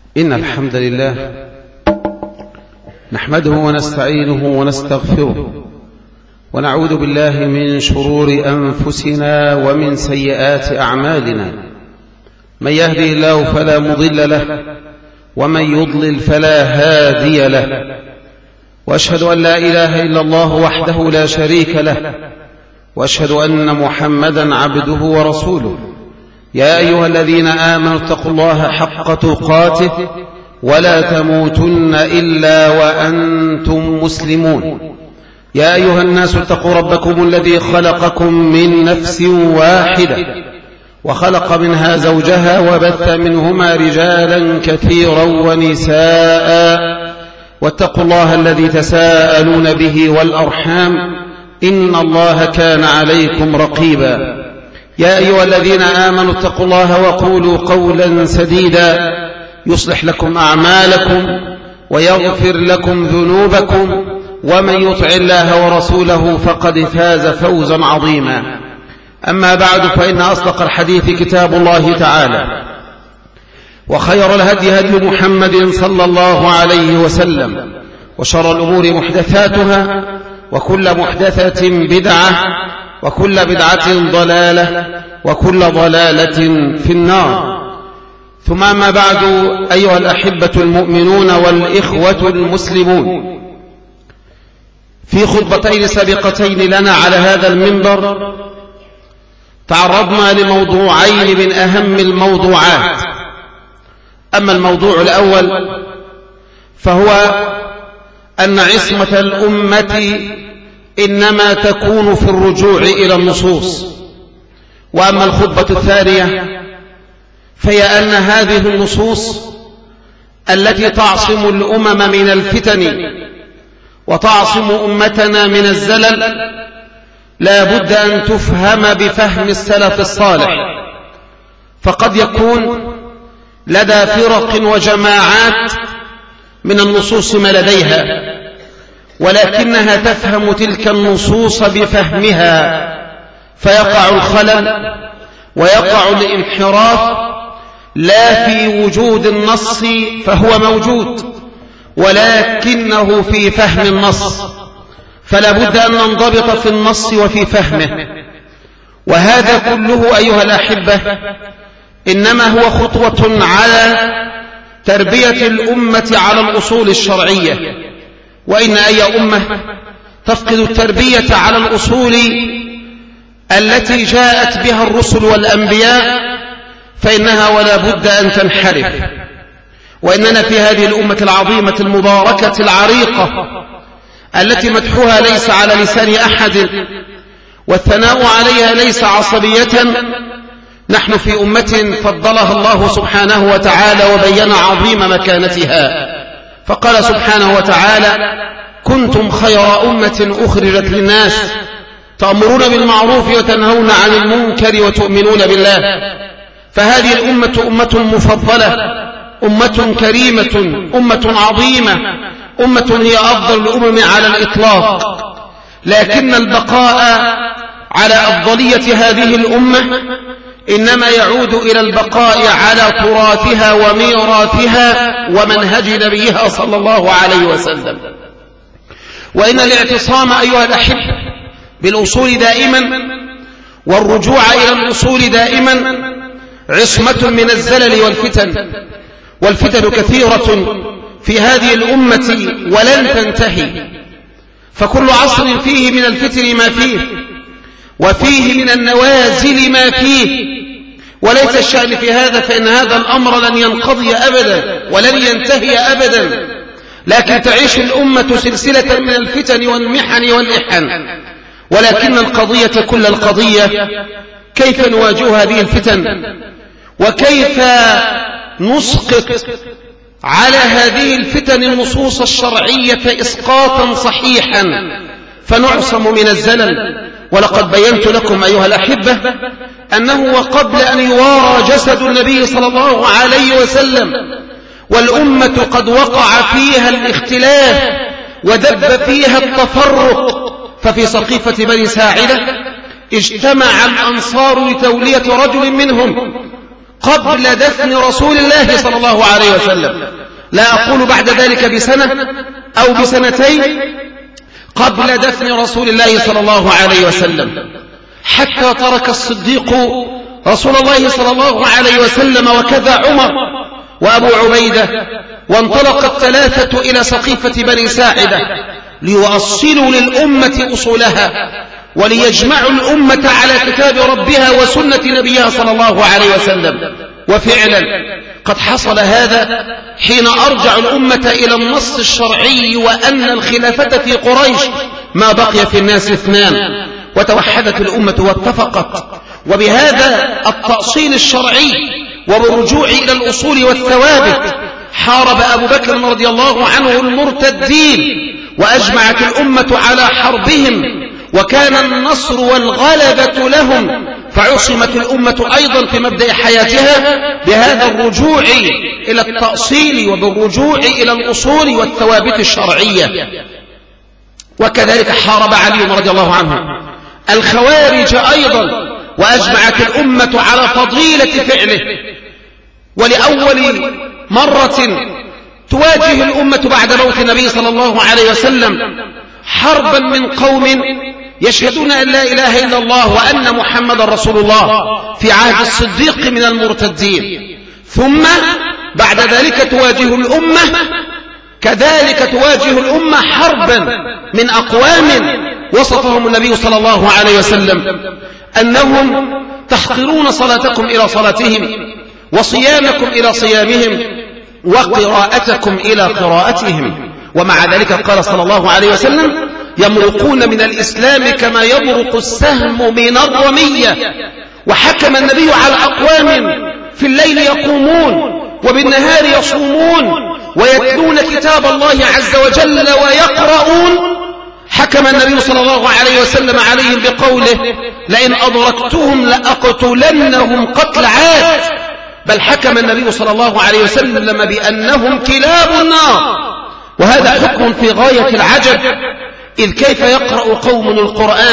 إن الحمد لله نحمده ونستعينه ونستغفره ونعوذ بالله من شرور أنفسنا ومن سيئات أعمالنا. من يهدي الله فلا مضل له ومن يضلل فلا هادي له، وأشهد أن لا إله إلا الله وحده لا شريك له، وأشهد أن محمدا عبده ورسوله. يا أيها الذين آمنوا اتقوا الله حق تقاته ولا تموتن إلا وأنتم مسلمون. يا أيها الناس اتقوا ربكم الذي خلقكم من نفس واحدة وخلق منها زوجها وبث منهما رجالا كثيرا ونساء، واتقوا الله الذي تساءلون به والأرحام إن الله كان عليكم رقيبا. يا أيها الذين آمنوا اتقوا الله وقولوا قولا سديدا يصلح لكم أعمالكم ويغفر لكم ذنوبكم، ومن يطع الله ورسوله فقد فاز فوزا عظيما. أما بعد، فإن أصدق الحديث كتاب الله تعالى، وخير الهدي هدي محمد صلى الله عليه وسلم، وشر الأمور محدثاتها، وكل محدثة بدعة، وكل بدعة ضلالة، وكل ضلالة في النار. ثم ما بعد، أيها الأحبة المؤمنون والإخوة المسلمون، في خطبتين سابقتين لنا على هذا المنبر تعرضنا لموضوعين من أهم الموضوعات. أما الموضوع الأول فهو أن عصمة الأمة إنما تكون في الرجوع إلى النصوص. وأما الخطبة الثانية فهي أن هذه النصوص التي تعصم الأمم من الفتن وتعصم أمتنا من الزلل لا بد أن تفهم بفهم السلف الصالح. فقد يكون لدى فرق وجماعات من النصوص ما لديها، ولكنها تفهم تلك النصوص بفهمها، فيقع الخلل ويقع الانحراف لا في وجود النص فهو موجود، ولكنه في فهم النص. فلا بد أن ننضبط في النص وفي فهمه. وهذا كله أيها الأحبة إنما هو خطوة على تربية الأمة على الأصول الشرعية. وإن أي أمة تفقد التربية على الأصول التي جاءت بها الرسل والأنبياء فإنها ولا بد أن تنحرف. وإننا في هذه الأمة العظيمة المباركة العريقة التي مدحها ليس على لسان أحد والثناء عليها ليس عصبية، نحن في أمة فضلها الله سبحانه وتعالى وبين عظيم مكانتها. فقال سبحانه وتعالى: كنتم خير أمة أخرجت للناس تأمرون بالمعروف وتنهون عن المنكر وتؤمنون بالله. فهذه الأمة أمة مفضلة، أمة كريمة، أمة عظيمة، أمة هي أفضل الأمم على الإطلاق. لكن البقاء على أفضلية هذه الأمة إنما يعود إلى البقاء على تراثها وميراثها ومنهج نبيها صلى الله عليه وسلم. وإن الاعتصام أيها الأحبة بالأصول دائما والرجوع إلى الأصول دائما عصمة من الزلل والفتن. والفتن كثيرة في هذه الأمة ولن تنتهي، فكل عصر فيه من الفتن ما فيه، وفيه من النوازل ما فيه. وليس الشأن في هذا، فإن هذا الأمر لن ينقضي أبدا ولن ينتهي أبدا، لكن تعيش الأمة سلسلة من الفتن والمحن والإحن. ولكن القضية كل القضية كيف نواجه هذه الفتن، وكيف نسقط على هذه الفتن النصوص الشرعية إسقاطا صحيحا فنعصم من الزلل. ولقد بينت لكم أيها الأحبة أنه وقبل أن يوارى جسد النبي صلى الله عليه وسلم والأمة قد وقع فيها الاختلاف ودب فيها التفرق، ففي سقيفة بني ساعدة اجتمع الأنصار لتولية رجل منهم قبل دفن رسول الله صلى الله عليه وسلم، لا أقول بعد ذلك بسنة أو بسنتين، قبل دفن رسول الله صلى الله عليه وسلم، حتى ترك الصديق رسول الله صلى الله عليه وسلم وكذا عمر وأبو عبيدة، وانطلق الثلاثة إلى سقيفة بني ساعدة ليؤصلوا للأمة أصولها وليجمعوا الأمة على كتاب ربها وسنة نبيها صلى الله عليه وسلم. وفعلا قد حصل هذا حين أرجع الأمة إلى النص الشرعي وأن الخلافة في قريش ما بقي في الناس اثنان، وتوحدت الأمة واتفقت. وبهذا التأصيل الشرعي وبالرجوع إلى الأصول والثوابت حارب أبو بكر رضي الله عنه المرتدين، وأجمعت الأمة على حربهم، وكان النصر والغلبة لهم، فعصمت الأمة أيضا في مبدأ حياتها بهذا الرجوع إلى التأصيل وبالرجوع إلى الأصول والثوابت الشرعية. وكذلك حارب علي رضي الله عنه الخوارج أيضا، وأجمعت الأمة على فضيلة فعله. ولأول مرة تواجه الأمة بعد موت النبي صلى الله عليه وسلم حربا من قوم يشهدون أن لا إله إلا الله وأن محمد رسول الله في عهد الصديق من المرتدين، ثم بعد ذلك تواجه الأمة كذلك تواجه الأمة حربا من أقوام وصفهم النبي صلى الله عليه وسلم أنهم تحقرون صلاتكم إلى صلاتهم وصيامكم إلى صيامهم وقراءتكم إلى قراءتهم. ومع ذلك قال صلى الله عليه وسلم يمرقون من الإسلام كما يمرق السهم من الرمية. وحكم النبي على أقوام في الليل يقومون وبالنهار يصومون ويتلون كتاب الله عز وجل ويقرؤون. حكم النبي صلى الله عليه وسلم عليهم بقوله لئن أدركتهم لأقتلنهم قتل عاد، بل حكم النبي صلى الله عليه وسلم بأنهم كلاب النار. وهذا حكم في غاية العجب، إذ كيف يقرأ قوم القرآن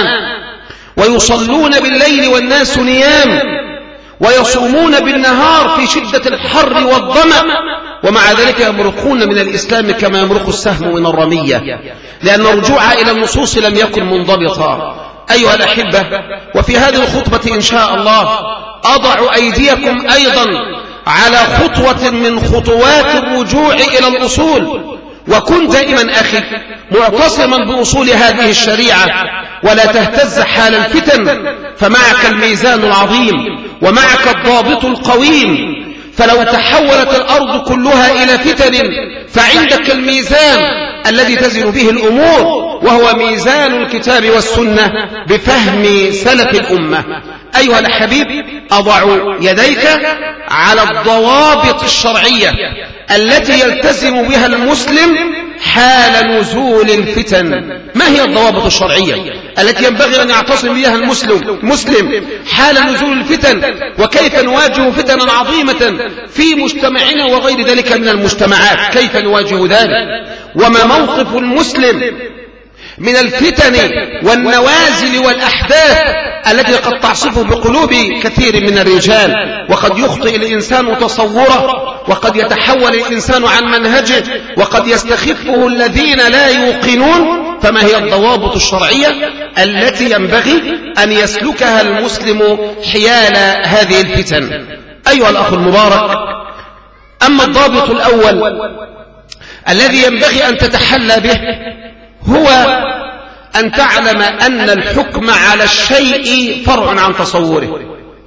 ويصلون بالليل والناس نيام ويصومون بالنهار في شدة الحر والظمأ، ومع ذلك يمرقون من الإسلام كما يمرق السهم من الرمية، لأن الرجوع إلى النصوص لم يكن منضبطا. أيها الأحبة، وفي هذه الخطبة إن شاء الله أضع أيديكم أيضا على خطوة من خطوات الرجوع إلى الأصول. وكن دائما أخي معتصما بأصول هذه الشريعة ولا تهتز حال الفتن، فمعك الميزان العظيم ومعك الضابط القويم. فلو تحولت الأرض كلها إلى فتن فعندك الميزان الذي تزن به الأمور، وهو ميزان الكتاب والسنة بفهم سلف الأمة. أيها الحبيب، أضع يديك على الضوابط الشرعية التي يلتزم بها المسلم حال نزول الفتن. ما هي الضوابط الشرعية التي ينبغي أن يعتصم بها المسلم حال نزول الفتن، وكيف نواجه فتنا عظيمة في مجتمعنا وغير ذلك من المجتمعات؟ كيف نواجه ذلك؟ وما موقف المسلم من الفتن والنوازل والأحداث التي قد تعصف بقلوب كثير من الرجال، وقد يخطئ الإنسان تصوره، وقد يتحول الإنسان عن منهجه، وقد يستخفه الذين لا يوقنون. فما هي الضوابط الشرعية التي ينبغي أن يسلكها المسلم حيال هذه الفتن؟ أيها الأخ المبارك، أما الضابط الأول الذي ينبغي أن تتحلى به هو أن تعلم أن الحكم على الشيء فرع عن تصوره،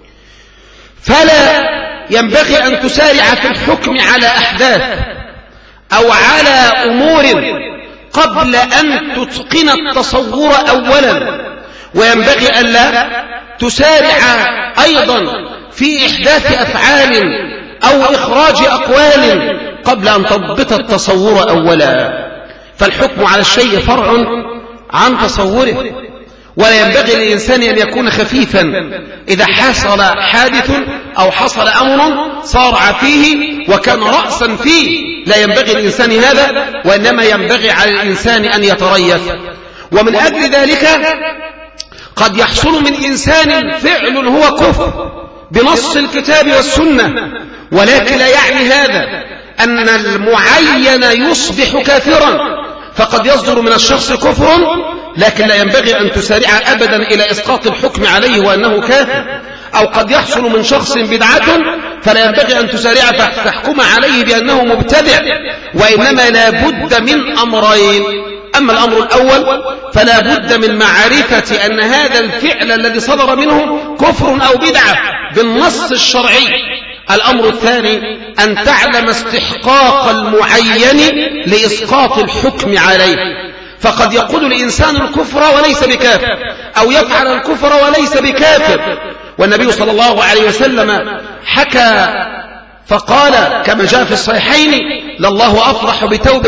فلا ينبغي أن تسارع في الحكم على أحداث أو على أمور قبل أن تتقن التصور أولا، وينبغي أن لا تسارع أيضا في إحداث أفعال أو إخراج أقوال قبل أن تضبط التصور أولا. فالحكم على الشيء فرع عن تصوره، ولا ينبغي للإنسان أن يكون خفيفا إذا حصل حادث أو حصل أمر صارع فيه وكان رأسا فيه. لا ينبغي للإنسان هذا، وإنما ينبغي على الإنسان أن يتريث. ومن أجل ذلك قد يحصل من إنسان فعل هو كفر بنص الكتاب والسنة، ولكن لا يعني هذا أن المعين يصبح كافرا، فقد يصدر من الشخص كفر، لكن لا ينبغي أن تسارع أبدا إلى إسقاط الحكم عليه وأنه كافر. أو قد يحصل من شخص بدعة فلا ينبغي أن تسارع فتحكم عليه بأنه مبتدع، وإنما لا بد من أمرين. أما الأمر الأول فلا بد من معرفة أن هذا الفعل الذي صدر منه كفر أو بدعة بالنص الشرعي. الأمر الثاني أن تعلم استحقاق المعين لإسقاط الحكم عليه، فقد يقول الإنسان الكفر وليس بكافر، أو يفعل الكفر وليس بكافر. والنبي صلى الله عليه وسلم حكى فقال كما جاء في الصحيحين: لله أفرح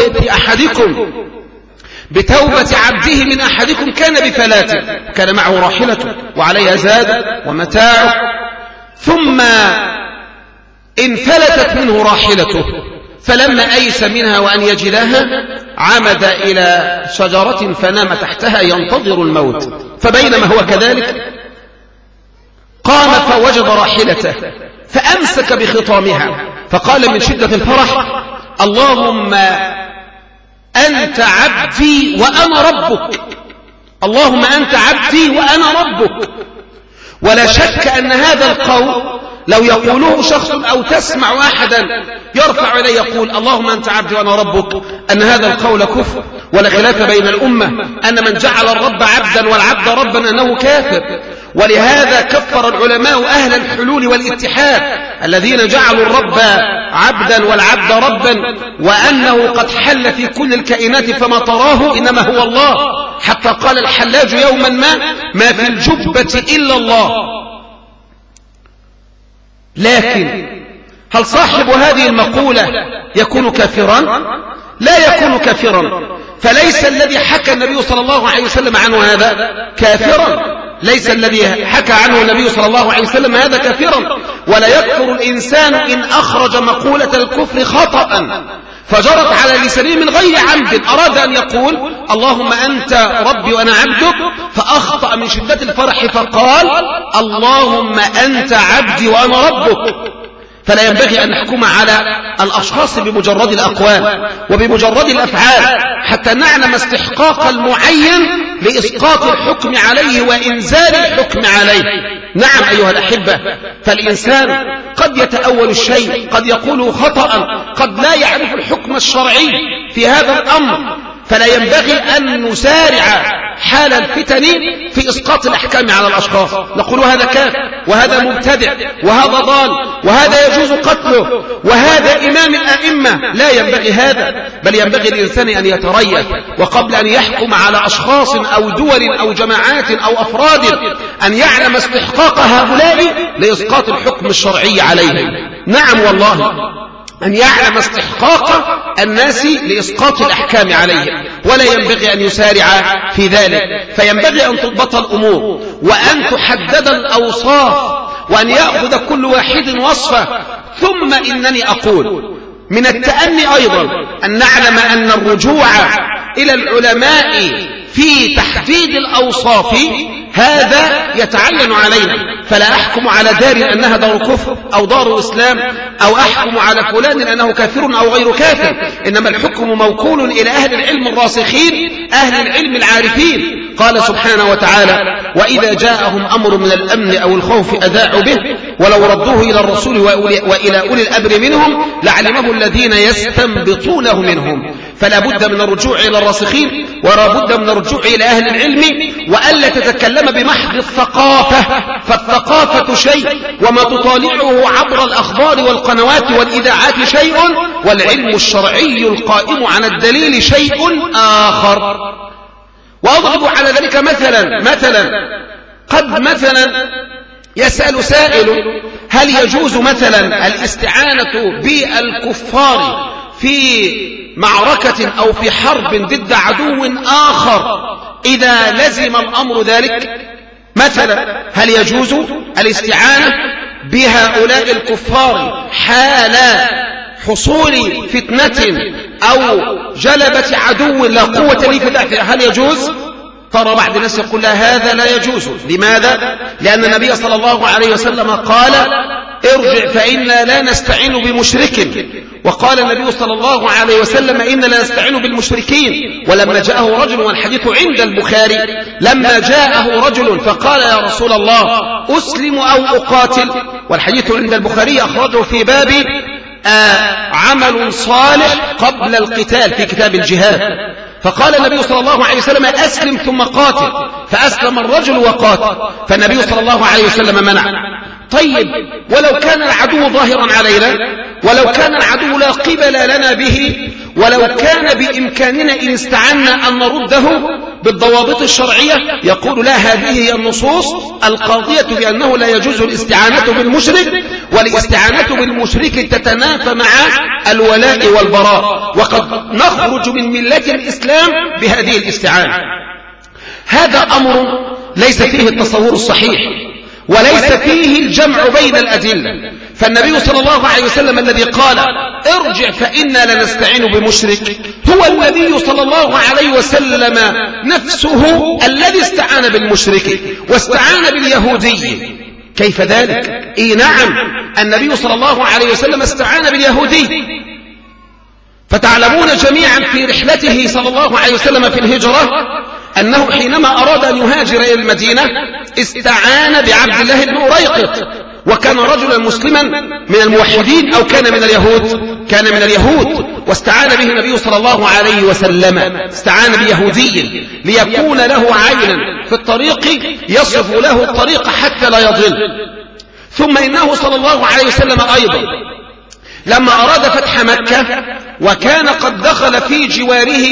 بتوبة عبده من أحدكم كان بفلاته، كان معه راحلته وعليها زاد ومتاعه، ثم انفلتت منه راحلته، فلما أيس منها وأن يجدها عمد إلى شجرة فنام تحتها ينتظر الموت، فبينما هو كذلك قام فوجد راحلته فأمسك بخطامها فقال من شدة الفرح: اللهم أنت عبدي وأنا ربك، اللهم أنت عبدي وأنا ربك. ولا شك أن هذا القول لو يقوله شخص أو تسمع أحدا يرفع إليه يقول اللهم أنت عبدي وأنا ربك، أن هذا القول كفر، ولا خلاف بين الأمة أن من جعل الرب عبدا والعبد ربا أنه كافر. ولهذا كفر العلماء أهل الحلول والاتحاد الذين جعلوا الرب عبدا والعبد ربا، وأنه قد حل في كل الكائنات فما تراه إنما هو الله، حتى قال الحلاج يوما ما في الجبة إلا الله. لكن هل صاحب هذه المقولة يكون كافرا؟ لا يكون كافرا، فليس الذي حكى النبي صلى الله عليه وسلم عنه هذا كافرا، ليس الذي حكى عنه النبي صلى الله عليه وسلم هذا كافرا. ولا يكفر الإنسان إن أخرج مقولة الكفر خطأ فجرت على لسانه من غير عمد، أراد أن يقول اللهم أنت ربي وأنا عبدك، فأخطأ من شدة الفرح فقال اللهم أنت عبدي وأنا ربك. فلا ينبغي أن نحكم على الأشخاص بمجرد الأقوال وبمجرد الأفعال حتى نعلم استحقاق المعين لإسقاط الحكم عليه وإنزال الحكم عليه. نعم أيها الأحبة، فالإنسان قد يتأول الشيء، قد يقوله خطأ، قد لا يعرف الحكم الشرعي في هذا الأمر، فلا ينبغي أن نسارع حال الفتن في إسقاط الأحكام على الأشخاص، نقول هذا كافر وهذا مبتدع وهذا ضال وهذا يجوز قتله وهذا إمام الأئمة. لا ينبغي هذا، بل ينبغي الإنسان أن يتريث، وقبل أن يحكم على أشخاص أو دول أو جماعات أو أفراد أن يعلم استحقاق هؤلاء لإسقاط الحكم الشرعي عليهم. نعم والله، أن يعلم استحقاق الناس لإسقاط الأحكام عليهم، ولا ينبغي أن يسارع في ذلك. فينبغي أن تضبط الأمور وأن تحدد الأوصاف وأن يأخذ كل واحد وصفه. ثم إنني أقول من التأني أيضا أن نعلم أن الرجوع إلى العلماء في تحديد الأوصاف هذا يتعين علينا، فلا أحكم على دار أنها دار كفر أو دار إسلام، أو أحكم على فلان أنه كافر أو غير كافر، إنما الحكم موكول إلى أهل العلم الراسخين، أهل العلم العارفين. قال سبحانه وتعالى: وإذا جاءهم أمر من الأمن أو الخوف أذاعوا به ولو ردوه إلى الرسول وإلى أولي الأمر منهم لعلمه الذين يستنبطونه منهم. فلا بد من الرجوع إلى الراسخين، ولا بد من الرجوع إلى أهل العلم، وألا تتكلم بمحض الثقافة، فالثقافة شيء وما تطالعه عبر الأخبار والقنوات والإذاعات شيء، والعلم الشرعي القائم على الدليل شيء آخر. وأضرب على ذلك مثلا قد مثلا يسأل سائل: هل يجوز مثلا الاستعانة بالكفار في معركة أو في حرب ضد عدو آخر إذا لزم الأمر ذلك؟ مثلا هل يجوز الاستعانة بهؤلاء الكفار حال حصول فتنة أو جلبة عدو لا قوة لي في ذلك؟ هل يجوز؟ ترى بعض الناس يقول لا هذا لا يجوز. لماذا؟ لأن النبي صلى الله عليه وسلم قال ارجع فإنا لا نستعين بمشرك، وقال النبي صلى الله عليه وسلم إنا لا نستعين بالمشركين. ولما جاءه رجل، والحديث عند البخاري، لما جاءه رجل فقال يا رسول الله أسلم أو أقاتل، والحديث عند البخاري أخرجه في باب عمل صالح قبل القتال في كتاب الجهاد. فقال النبي صلى الله عليه وسلم أسلم ثم قاتل، فأسلم الرجل وقاتل، فالنبي صلى الله عليه وسلم منع. طيب ولو كان العدو ظاهرا علينا، ولو كان العدو لا قبل لنا به، ولو كان بإمكاننا إن استعنا أن نرده بالضوابط الشرعية، يقول لا هذه هي النصوص القاضية بأنه لا يجوز الاستعانة بالمشرك، والاستعانة بالمشرك تتنافى مع الولاء والبراء، وقد نخرج من ملة الإسلام بهذه الاستعانة. هذا أمر ليس فيه التصور الصحيح، وليس فيه الجمع بين الأدلة. فالنبي صلى الله عليه وسلم الذي قال ارجع فإنا لا نستعين بمشرك هو النبي صلى الله عليه وسلم نفسه الذي استعان بالمشرك واستعان باليهودي. كيف ذلك؟ نعم، النبي صلى الله عليه وسلم استعان باليهودي. فتعلمون جميعا في رحلته صلى الله عليه وسلم في الهجرة أنه حينما أراد أن يهاجر إلى المدينة استعان بعبد الله بن أريقط، وكان رجلا مسلما من الموحدين أو كان من اليهود؟ كان من اليهود، واستعان به النبي صلى الله عليه وسلم، استعان بيهودي ليكون له عينا في الطريق يصف له الطريق حتى لا يضل. ثم إنه صلى الله عليه وسلم أيضا لما أراد فتح مكة وكان قد دخل في جواره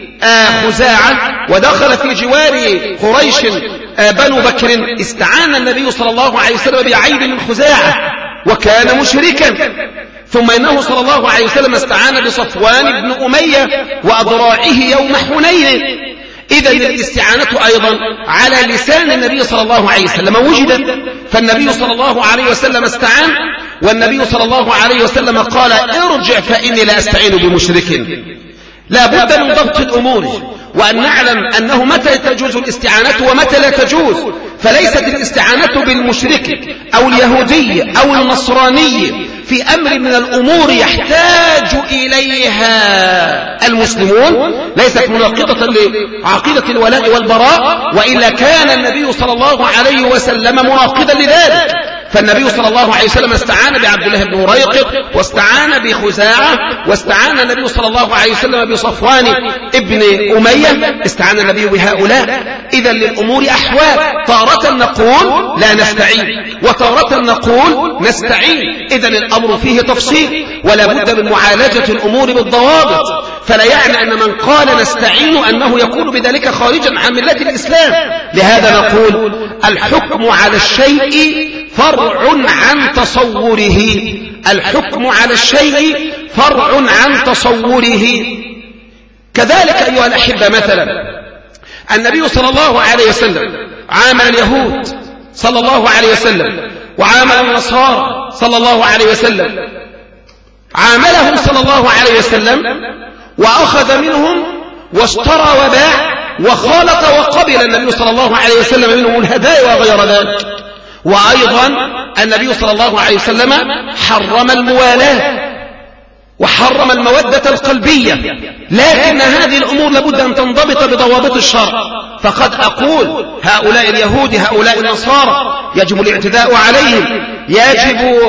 خزاعة ودخل في جوار قريش بنو بكر، استعان النبي صلى الله عليه وسلم بعيد من خزاعة وكان مشركا. ثم إنه صلى الله عليه وسلم استعان بصفوان بن أمية وأضراعه يوم حنين. إذا الاستعانة أيضا على لسان النبي صلى الله عليه وسلم وجدت، فالنبي صلى الله عليه وسلم استعان، والنبي صلى الله عليه وسلم قال ارجع فإني لا أستعين بمشرك. لا بد من ضبط الأمور وأن نعلم أنه متى تجوز الاستعانة ومتى لا تجوز. فليست الاستعانة بالمشرك أو اليهودي أو النصراني في أمر من الأمور يحتاج إليها المسلمون ليست مناقضة لعقيدة الولاء والبراء، وإلا كان النبي صلى الله عليه وسلم مناقضا لذلك. فالنبي صلى الله عليه وسلم استعان بعبد الله بن أريقط، واستعان بخزاعة، واستعان النبي صلى الله عليه وسلم بصفوان ابن أمية، استعان النبي بهؤلاء. إذا للأمور أحوال، تارة نقول لا نستعين وتارة نقول نستعين. إذا الأمر فيه تفصيل ولا بد من معالجة الأمور بالضوابط. فلا يعني أن من قال نستعين أنه يكون بذلك خارجا عن ملة الإسلام. لهذا نقول الحكم على الشيء فرع عن تصوره، الحكم على الشيء فرع عن تصوره. كذلك أيها الأحبة مثلا النبي صلى الله عليه وسلم عامل اليهود صلى الله عليه وسلم وعامل النصارى صلى الله عليه وسلم، عاملهم صلى الله عليه وسلم وأخذ منهم واشترى وباع وخالط وقبل النبي صلى الله عليه وسلم منهم الهدايا وغير ذلك. وأيضا النبي صلى الله عليه وسلم حرم الموالاة وحرم المودة القلبية، لكن هذه الأمور لابد أن تنضبط بضوابط الشرع. فقد أقول هؤلاء اليهود هؤلاء النصارى يجب الاعتداء عليهم، يجب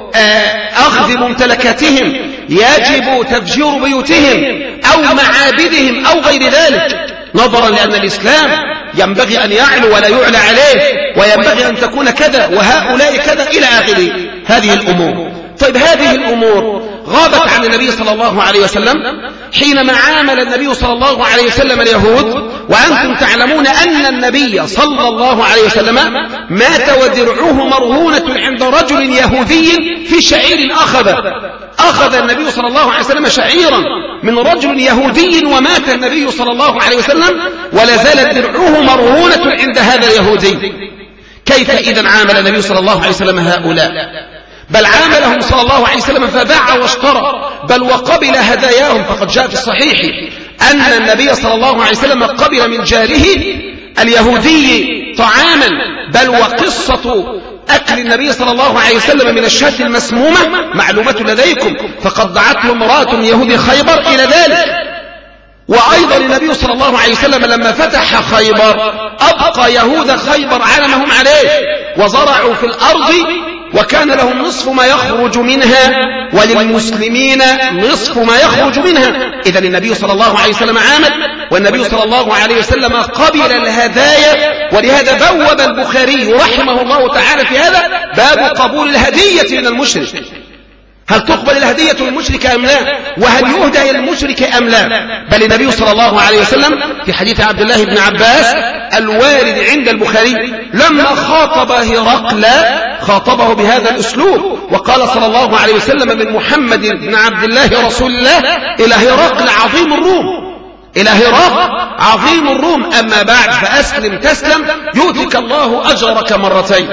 أخذ ممتلكاتهم، يجب تفجير بيوتهم أو معابدهم أو غير ذلك، نظرا لأن الإسلام ينبغي أن يعلو ولا يعلى عليه، وينبغي أن تكون كذا وهؤلاء كذا إلى آخر هذه الأمور. طيب هذه الأمور غابت عن النبي صلى الله عليه وسلم حينما عامل النبي صلى الله عليه وسلم اليهود، وأنتم تعلمون أن النبي صلى الله عليه وسلم مات ودرعه مرهونة عند رجل يهودي في شعير أخذ النبي صلى الله عليه وسلم شعيرا من رجل يهودي، ومات النبي صلى الله عليه وسلم ولا زالت درعه مرهونة عند هذا اليهودي. كيف إذن عامل النبي صلى الله عليه وسلم هؤلاء؟ بل عاملهم صلى الله عليه وسلم فباع واشترى، بل وقبل هداياهم. فقد جاء في الصحيح أن النبي صلى الله عليه وسلم قبل من جاره اليهودي طعاما، بل وقصة أكل النبي صلى الله عليه وسلم من الشاة المسمومة معلومة لديكم، فقد دعته امرأة من يهود خيبر إلى ذلك. وأيضا النبي صلى الله عليه وسلم لما فتح خيبر أبقى يهود خيبر على ما هم عليه، وزرعوا في الأرض وكان لهم نصف ما يخرج منها وللمسلمين نصف ما يخرج منها. إذن النبي صلى الله عليه وسلم عامل، والنبي صلى الله عليه وسلم قبل الهدايا. ولهذا بوب البخاري رحمه الله تعالى في هذا باب قبول الهدية من المشرك. هل تقبل الهدية للمشرك أم لا؟ وهل يهدى المشرك أم لا؟ بل النبي صلى الله عليه وسلم في حديث عبد الله بن عباس الوارد عند البخاري لما خاطب هرقل خاطبه بهذا الأسلوب، وقال صلى الله عليه وسلم من محمد بن عبد الله رسول الله إلى هرقل عظيم الروم، إلى هرقل عظيم الروم، أما بعد فأسلم تسلم يؤتك الله أجرك مرتين.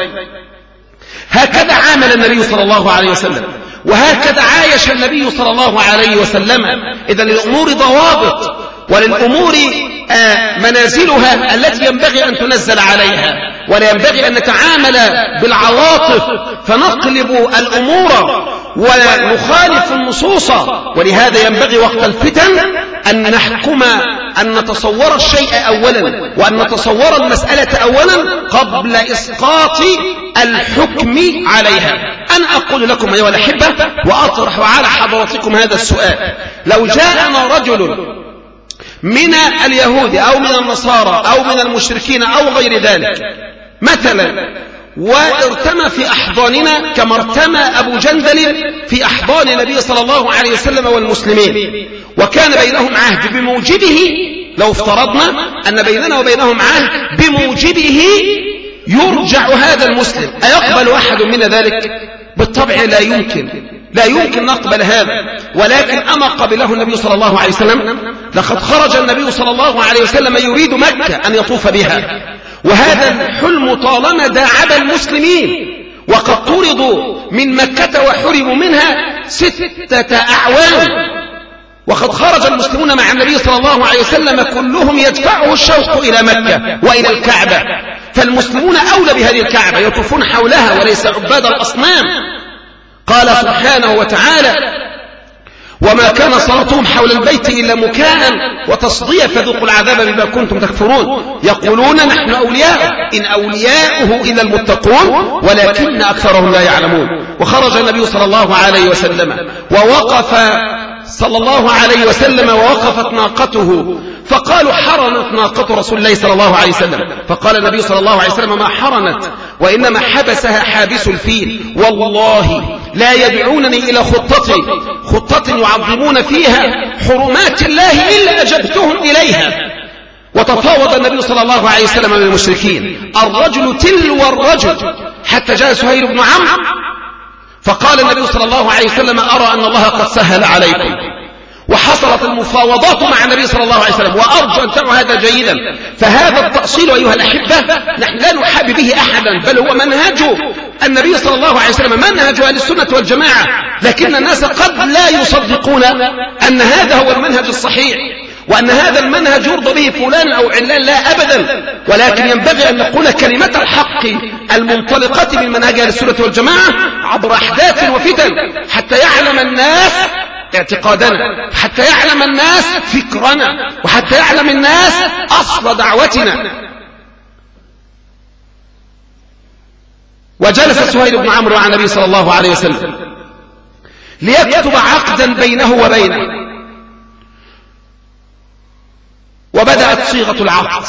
هكذا عامل النبي صلى الله عليه وسلم، وهكذا عايش النبي صلى الله عليه وسلم. إذن للأمور ضوابط، وللأمور منازلها التي ينبغي أن تنزل عليها، ولا ينبغي أن نتعامل بالعواطف فنقلب الأمور ونخالف النصوص. ولهذا ينبغي وقت الفتن أن نحكم، أن نتصور الشيء أولا، وأن نتصور المسألة أولا قبل إسقاط الحكم عليها. أنا أقول لكم أيها الأحبة وأطرح على حضراتكم هذا السؤال: لو جاءنا رجل من اليهود أو من النصارى أو من المشركين أو غير ذلك مثلا وارتمى في أحضاننا كما ارتمى أبو جندل في أحضان النبي صلى الله عليه وسلم والمسلمين، وكان بينهم عهد بموجبه، لو افترضنا أن بيننا وبينهم عهد بموجبه يرجع هذا المسلم، أيقبل أحد منا ذلك؟ بالطبع لا يمكن نقبل هذا. ولكن أما قبله النبي صلى الله عليه وسلم؟ لقد خرج النبي صلى الله عليه وسلم يريد مكة أن يطوف بها، وهذا الحلم طالما داعب المسلمين، وقد طردوا من مكة وحرموا منها 6 أعوام، وقد خرج المسلمون مع النبي صلى الله عليه وسلم كلهم يدفعه الشوق إلى مكة وإلى الكعبة، فالمسلمون أولى بهذه الكعبة يطوفون حولها وليس عباد الأصنام. قال سبحانه وتعالى: وما كان صلاتهم حول البيت إلا مكاء وتصدية فذوقوا العذاب بما كنتم تكفرون يقولون نحن أولياء إن أولياؤه إلا المتقون ولكن أكثرهم لا يعلمون. وخرج النبي صلى الله عليه وسلم ووقف صلى الله عليه وسلم ووقفت ناقته، فقالوا حرنت ناقة رسول الله صلى الله عليه وسلم، فقال النبي صلى الله عليه وسلم: ما حرنت وإنما حبسها حابس الفيل، والله لا يدعونني إلى خطة يعظمون فيها حرمات الله إلا أجبتهم إليها. وتفاوض النبي صلى الله عليه وسلم من المشركين الرجل تلو الرجل حتى جاء سهيل بن عمرو، فقال النبي صلى الله عليه وسلم: أرى أن الله قد سهل عليكم. وحصلت المفاوضات مع النبي صلى الله عليه وسلم، وأرجو أن تعوا هذا جيدا. فهذا التأصيل أيها الأحبة نحن لا نحابي به أحدا، بل هو منهج النبي صلى الله عليه وسلم، منهج أهل السنة والجماعة، لكن الناس قد لا يصدقون أن هذا هو المنهج الصحيح، وأن هذا المنهج يرضى به فلان أو علان، لا أبدا. ولكن ينبغي أن نقول كلمة الحق المنطلقة من منهج أهل السنة والجماعة عبر أحداث وفتن، حتى يعلم الناس اعتقادنا، حتى يعلم الناس فكرنا، وحتى يعلم الناس أصل دعوتنا. وجلس سهيل بن عمرو مع النبي صلى الله عليه وسلم ليكتب عقدا بينه وبينه، وبدأت صيغة العقد،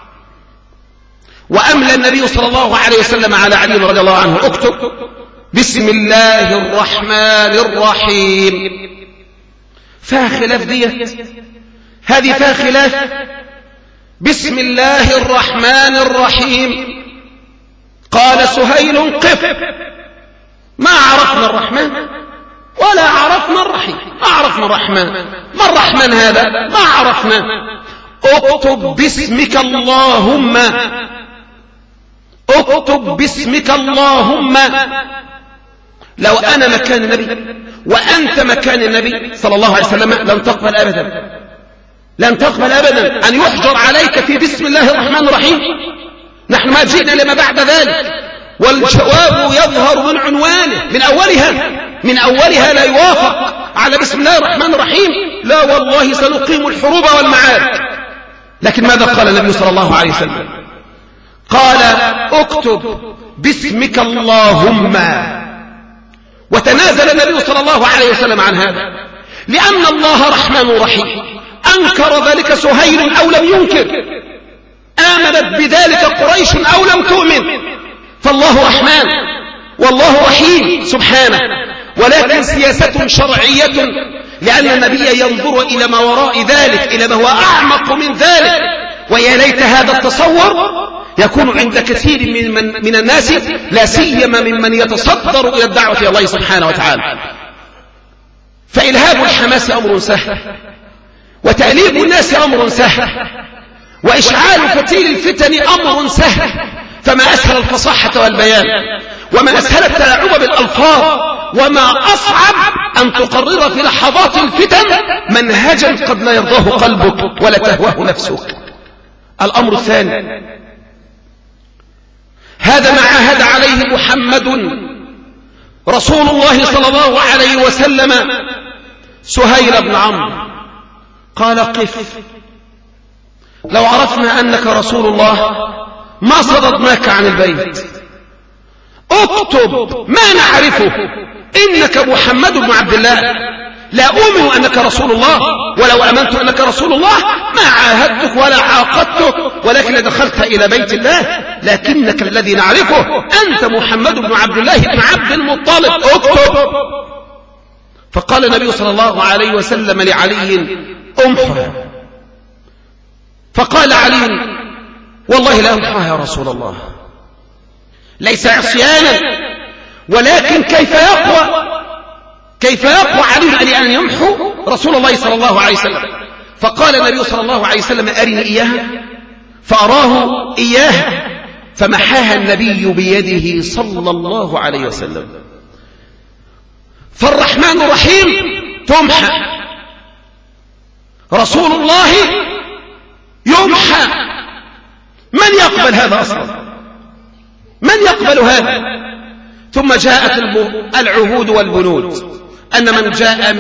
وأملى النبي صلى الله عليه وسلم على علي رضي الله عنه: اكتب بسم الله الرحمن الرحيم. فيها خلاف ديت، هذه فيها خلاف. بسم الله الرحمن الرحيم. قال سهيل: قف، ما عرفنا الرحمن ولا عرفنا الرحيم، ما عرفنا الرحمن، ما الرحمن هذا؟ ما عرفنا. اكتب باسمك اللهم، اكتب باسمك اللهم. لو أنا مكان النبي وأنت مكان النبي صلى الله عليه وسلم لن تقبل أبدا، لن تقبل أبدا أن يحجر عليك في بسم الله الرحمن الرحيم. نحن ما جئنا لما بعد ذلك، والجواب يظهر من عنوانه من أولها لا يوافق على بسم الله الرحمن الرحيم. لا والله سنقيم الحروب والمعارك. لكن ماذا قال النبي صلى الله عليه وسلم؟ قال اكتب باسمك اللهم. وتنازل النبي صلى الله عليه وسلم عن هذا، لأن الله رحمن رحيم. أنكر ذلك سهيل أو لم ينكر، آمنت بذلك قريش أو لم تؤمن، فالله رحمن والله رحيم سبحانه. ولكن سياسة شرعية، لأن النبي ينظر إلى ما وراء ذلك، إلى ما هو أعمق من ذلك. ويا ليت هذا التصور يكون عند كثير من الناس، لا سيما ممن يتصدر إلى الدعوة إلى الله سبحانه وتعالى. فإلهاب الحماس أمر سهل، وتأليب الناس أمر سهل، وإشعال فتيل الفتن أمر سهل. فما أسهل الفصاحة والبيان، وما أسهل التلاعب بالألفاظ، وما أصعب أن تقرر في لحظات الفتن منهجا قد لا يرضاه قلبك ولا تهواه نفسك. الأمر الثاني، هذا ما عاهد عليه محمد رسول الله صلى الله عليه وسلم سهيل بن عمرو. قال قف، لو عرفنا أنك رسول الله ما صددناك عن البيت. اكتب ما نعرفه، إنك محمد بن عبد الله. لا أؤمن أنك رسول الله، ولو أمنت أنك رسول الله ما عاهدتك ولا عاقدتك، ولكن دخلت إلى بيت الله. لكنك الذي نعرفه أنت محمد بن عبد الله بن عبد المطلب، اكتب. فقال النبي صلى الله عليه وسلم لعلي امحها. فقال علي والله لا امحها يا رسول الله، ليس عصيانا، ولكن كيف يقوى علي أن يمحو رسول الله صلى الله عليه وسلم؟ فقال النبي صلى الله عليه وسلم أرني إياها، فأراه إياها، فمحاها النبي بيده صلى الله عليه وسلم. فالرحمن الرحيم تمحى، رسول الله يمحى. من يقبل هذا أصلا؟ من يقبل هذا؟ ثم جاءت العهود والبنود، أن من جاء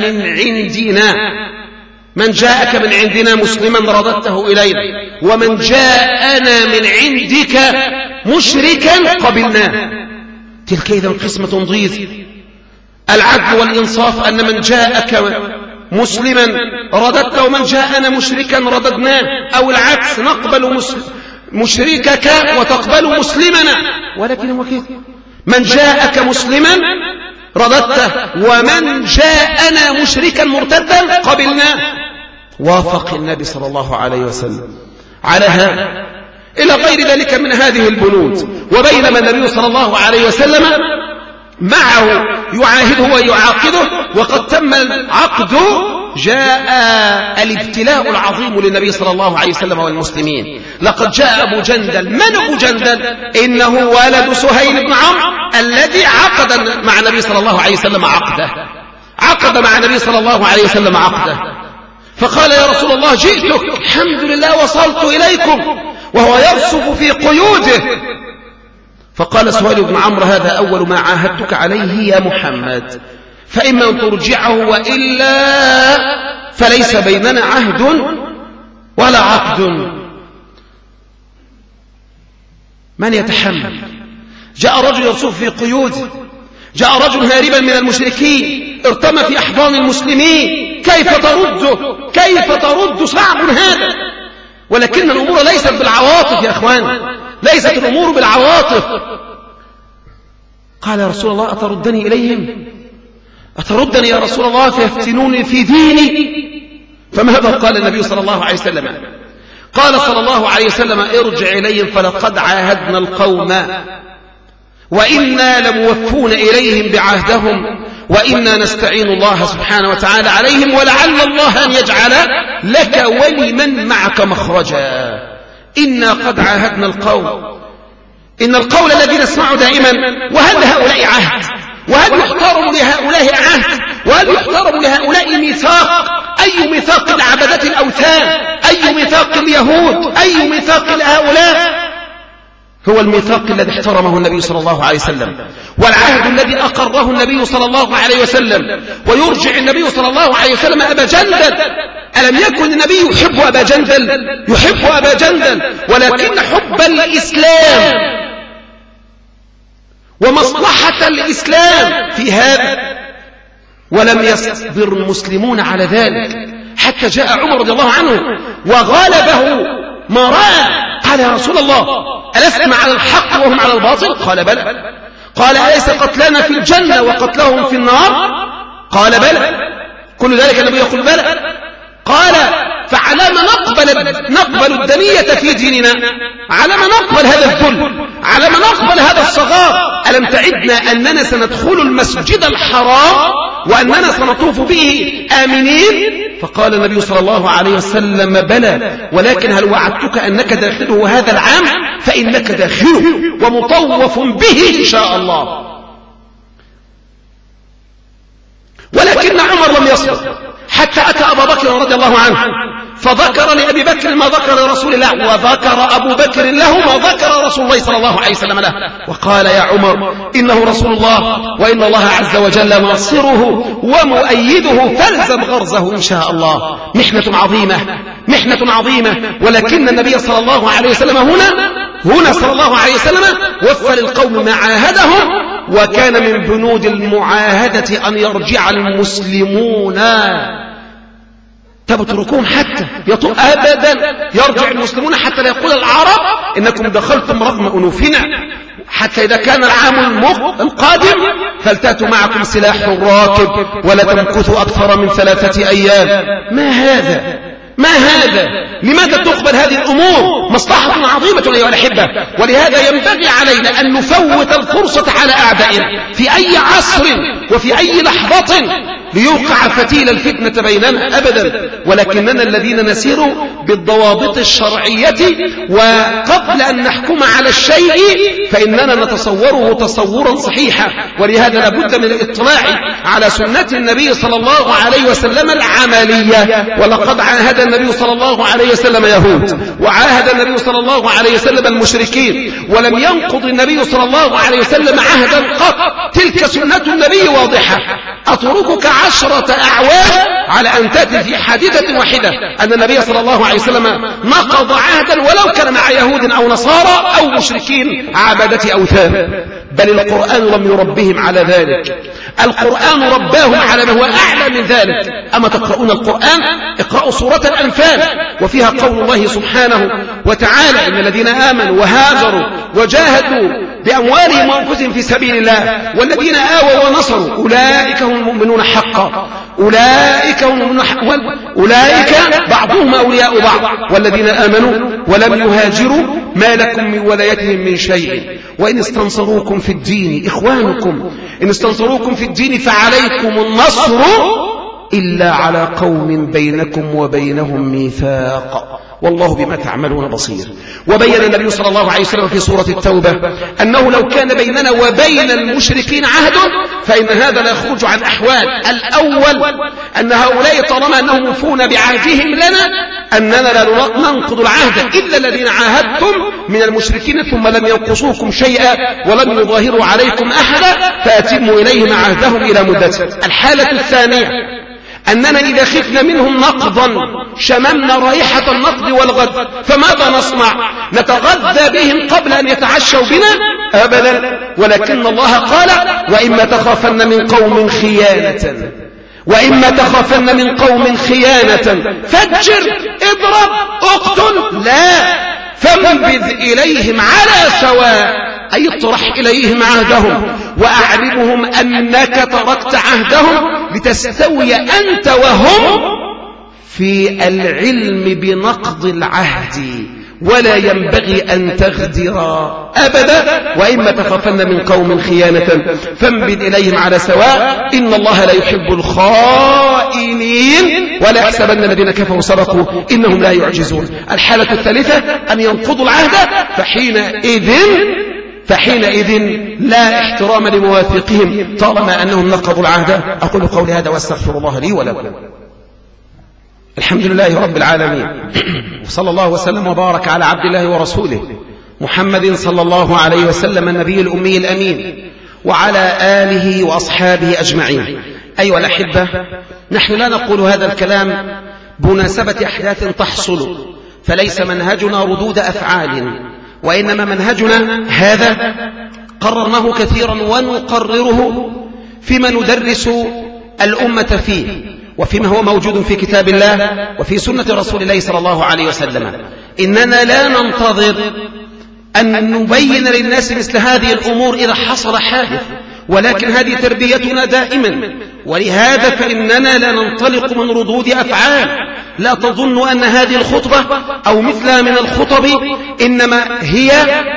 من جاءك من عندنا مسلما رددته إلينا، ومن جاءنا من عندك مشركا قبلناه. تلك إذا قسمة ضيز. العدل والإنصاف أن من جاءك مسلما رددته، ومن جاءنا مشركا رددناه، أو العكس، نقبل مشركك وتقبل مسلمنا. ولكن هو كيف؟ من جاءك مسلما رددته، ومن جاءنا مشركا مرتدا قبلناه. وافق النبي صلى الله عليه وسلم على هذا إلى غير ذلك من هذه البنود. وبينما النبي صلى الله عليه وسلم معه يعاهده ويعاقده وقد تم العقد، جاء الابتلاء العظيم للنبي صلى الله عليه وسلم والمسلمين. لقد جاء أبو جندل. من أبو جندل؟ إنه ولد سهيل بن عمرو الذي عقد مع النبي صلى الله عليه وسلم عقد مع النبي صلى الله عليه وسلم عقده. فقال يا رسول الله جئتك، الحمد لله وصلت إليكم، وهو يرصف في قيوده. فقال سهيل بن عمرو هذا أول ما عاهدتك عليه يا محمد، فإما أن ترجعه وإلا فليس بيننا عهد ولا عقد. من يتحمل؟ جاء رجل يرصف في قيوده، جاء رجل هاربا من المشركين ارتمى في أحضان المسلمين، كيف ترد؟ صعب هذا. ولكن الأمور ليست بالعواطف يا أخوان، ليست الأمور بالعواطف. قال يا رسول الله أتردني إليهم؟ أتردني يا رسول الله فيفتنوني في ديني؟ فماذا قال النبي صلى الله عليه وسلم؟ قال صلى الله عليه وسلم ارجع إليهم فلقد عاهدنا القوم وإنا لموفون إليهم بعهدهم، وإنا نستعين الله سبحانه وتعالى عليهم، ولعل الله أن يجعل لك ولمن معك مخرجا. إنا قد عاهدنا القوم. إن القول الذي نسمعه دائما، وهل لهؤلاء عهد؟ وهل يحترم لهؤلاء عهد؟ وهل يحترم لهؤلاء ميثاق؟ أي ميثاق؟ عبدة الأوثان. اليهود. أي ميثاق لهؤلاء؟ هو الميثاق الذي احترمه النبي صلى الله عليه وسلم، والعهد الذي أقره النبي صلى الله عليه وسلم. ويرجع النبي صلى الله عليه وسلم أبا جندل. ألم يكن النبي يحب أبا جندل؟ يحب أبا جندل، ولكن حب الإسلام ومصلحة الإسلام في هذا، ولم يصبر المسلمون على ذلك حتى جاء عمر رضي الله عنه وغلبه ما رأى. قال يا رسول الله ألستم على الحق وهم على الباطل؟ قال بلى. قال أليس قتلانا في الجنة وقتلهم في النار؟ قال بلى. كل ذلك النبي يقول بلى. قال فعلى ما نقبل الدنية في ديننا؟ على ما نقبل هذا الذل؟ على ما نقبل هذا الصغار؟ ألم تعدنا أننا سندخل المسجد الحرام وأننا سنطوف به آمنين؟ فقال النبي صلى الله عليه وسلم بلى، ولكن هل وعدتك أنك داخله هذا العام؟ فإنك داخله ومطوف به إن شاء الله. ولكن عمر لم يصبر حتى أتى أبا بكر رضي الله عنه فذكر لأبي بكر ما ذكر لرسول الله، وذكر أبو بكر له ما ذكر رسول الله صلى الله عليه وسلم له، وقال يا عمر إنه رسول الله وإن الله عز وجل ناصره ومؤيده فالزم غرزه إن شاء الله. محنة عظيمة، ولكن النبي صلى الله عليه وسلم هنا صلى الله عليه وسلم وفى للقوم ما عاهدهم، وكان من بنود المعاهدة أن يرجع المسلمون. تتركوهم حتى أبدا يرجع المسلمون حتى لا يقول العرب إنكم دخلتم رغم أنوفنا، حتى إذا كان العام القادم فلتأتوا معكم سلاح راكب ولا تمكثوا أكثر من 3 أيام. ما هذا؟ لماذا تقبل هذه الأمور؟ مصلحة عظيمة أيها الأحبة، ولهذا ينبغي علينا أن نفوت الفرصة على أعدائنا في أي عصر وفي أي لحظة ليوقع فتيل الفتنة بيننا أبدا، ولكننا الذين نسير بالضوابط الشرعية، وقبل أن نحكم على الشيء فإننا نتصوره تصورا صحيحا. ولهذا لابد من الاطلاع على سنة النبي صلى الله عليه وسلم العملية. ولقد عاهد النبي صلى الله عليه وسلم يهود، وعاهد النبي صلى الله عليه وسلم المشركين، ولم ينقض النبي صلى الله عليه وسلم عهدا قط. تلك سنة النبي واضحة. أتركك 10 أعوام على أن تأتي في حادثة واحدة أن النبي صلى الله عليه وسلم نقض عهدا ولو كان مع يهود أو نصارى أو مشركين عبادة أوثان. بل القرآن لم يربهم على ذلك، القرآن رباهم على ما هو أعلى من ذلك. أما تقرؤون القرآن؟ اقرأوا سورة الأنفال، وفيها قول الله سبحانه وتعالى إن الذين آمنوا وهاجروا وجاهدوا بأموالهم وأنفسهم في سبيل الله والذين آووا ونصروا أولئك هم المؤمنون حقا، أولئك بعضهم أولياء بعض والذين آمنوا ولم يهاجروا ما لكم من ولايتهم من شيء وإن استنصروكم في الدين إخوانكم، إن استنصروكم في الدين فعليكم النصر إلا على قوم بينكم وبينهم ميثاق والله بما تعملون بصير. وبين النبي صلى الله عليه وسلم في سورة التوبة أنه لو كان بيننا وبين المشركين عهد فإن هذا لا يخرج عن أحوال. الأول أن هؤلاء طالما أنهم يوفون بعهدهم لنا أننا لا ننقض العهد إلا الذين عاهدتم من المشركين ثم لم ينقصوكم شيئا ولم يظاهروا عليكم أحدا فأتموا إليهم عهدهم إلى مدته. الحالة الثانية أننا إذا خفنا منهم نقضا شممنا رائحة النقض والغد فماذا نصنع؟ نتغذى بهم قبل أن يتعشوا بنا؟ أبدا. ولكن الله قال وإما تخافن من قوم خيانة فاجر اضرب اقتل، لا، فانبذ إليهم على سواء، أي اطرح إليهم عهدهم وأعلمهم أنك تركت عهدهم لتستوي أنت وهم في العلم بنقض العهد ولا ينبغي أن تغدر أبدا. وإما تخافن من قوم خيانة فانبذ إليهم على سواء إن الله لا يحب الخائنين ولا يحسبن الذين كفروا سبقوا إنهم لا يعجزون. الحالة الثالثة أن ينقضوا العهد فحينئذ لا احترام لمواثيقهم طالما أنهم نقضوا العهد. أقول قولي هذا واستغفر الله لي ولكم. الحمد لله رب العالمين، وصلى الله وسلم وبارك على عبد الله ورسوله محمد صلى الله عليه وسلم النبي الأمي الأمين وعلى آله وأصحابه أجمعين. أيها الأحبة، نحن لا نقول هذا الكلام بمناسبة أحداث تحصل، فليس منهجنا ردود أفعال، وإنما منهجنا هذا قررناه كثيرا ونقرره فيما ندرس الأمة فيه، وفيما هو موجود في كتاب الله وفي سنة رسول الله صلى الله عليه وسلم. إننا لا ننتظر أن نبين للناس مثل هذه الأمور إذا حصل حادث، ولكن هذه تربيتنا دائما، ولهذا فإننا لا ننطلق من ردود أفعال. لا تظن أن هذه الخطبة أو مثلها من الخطب إنما هي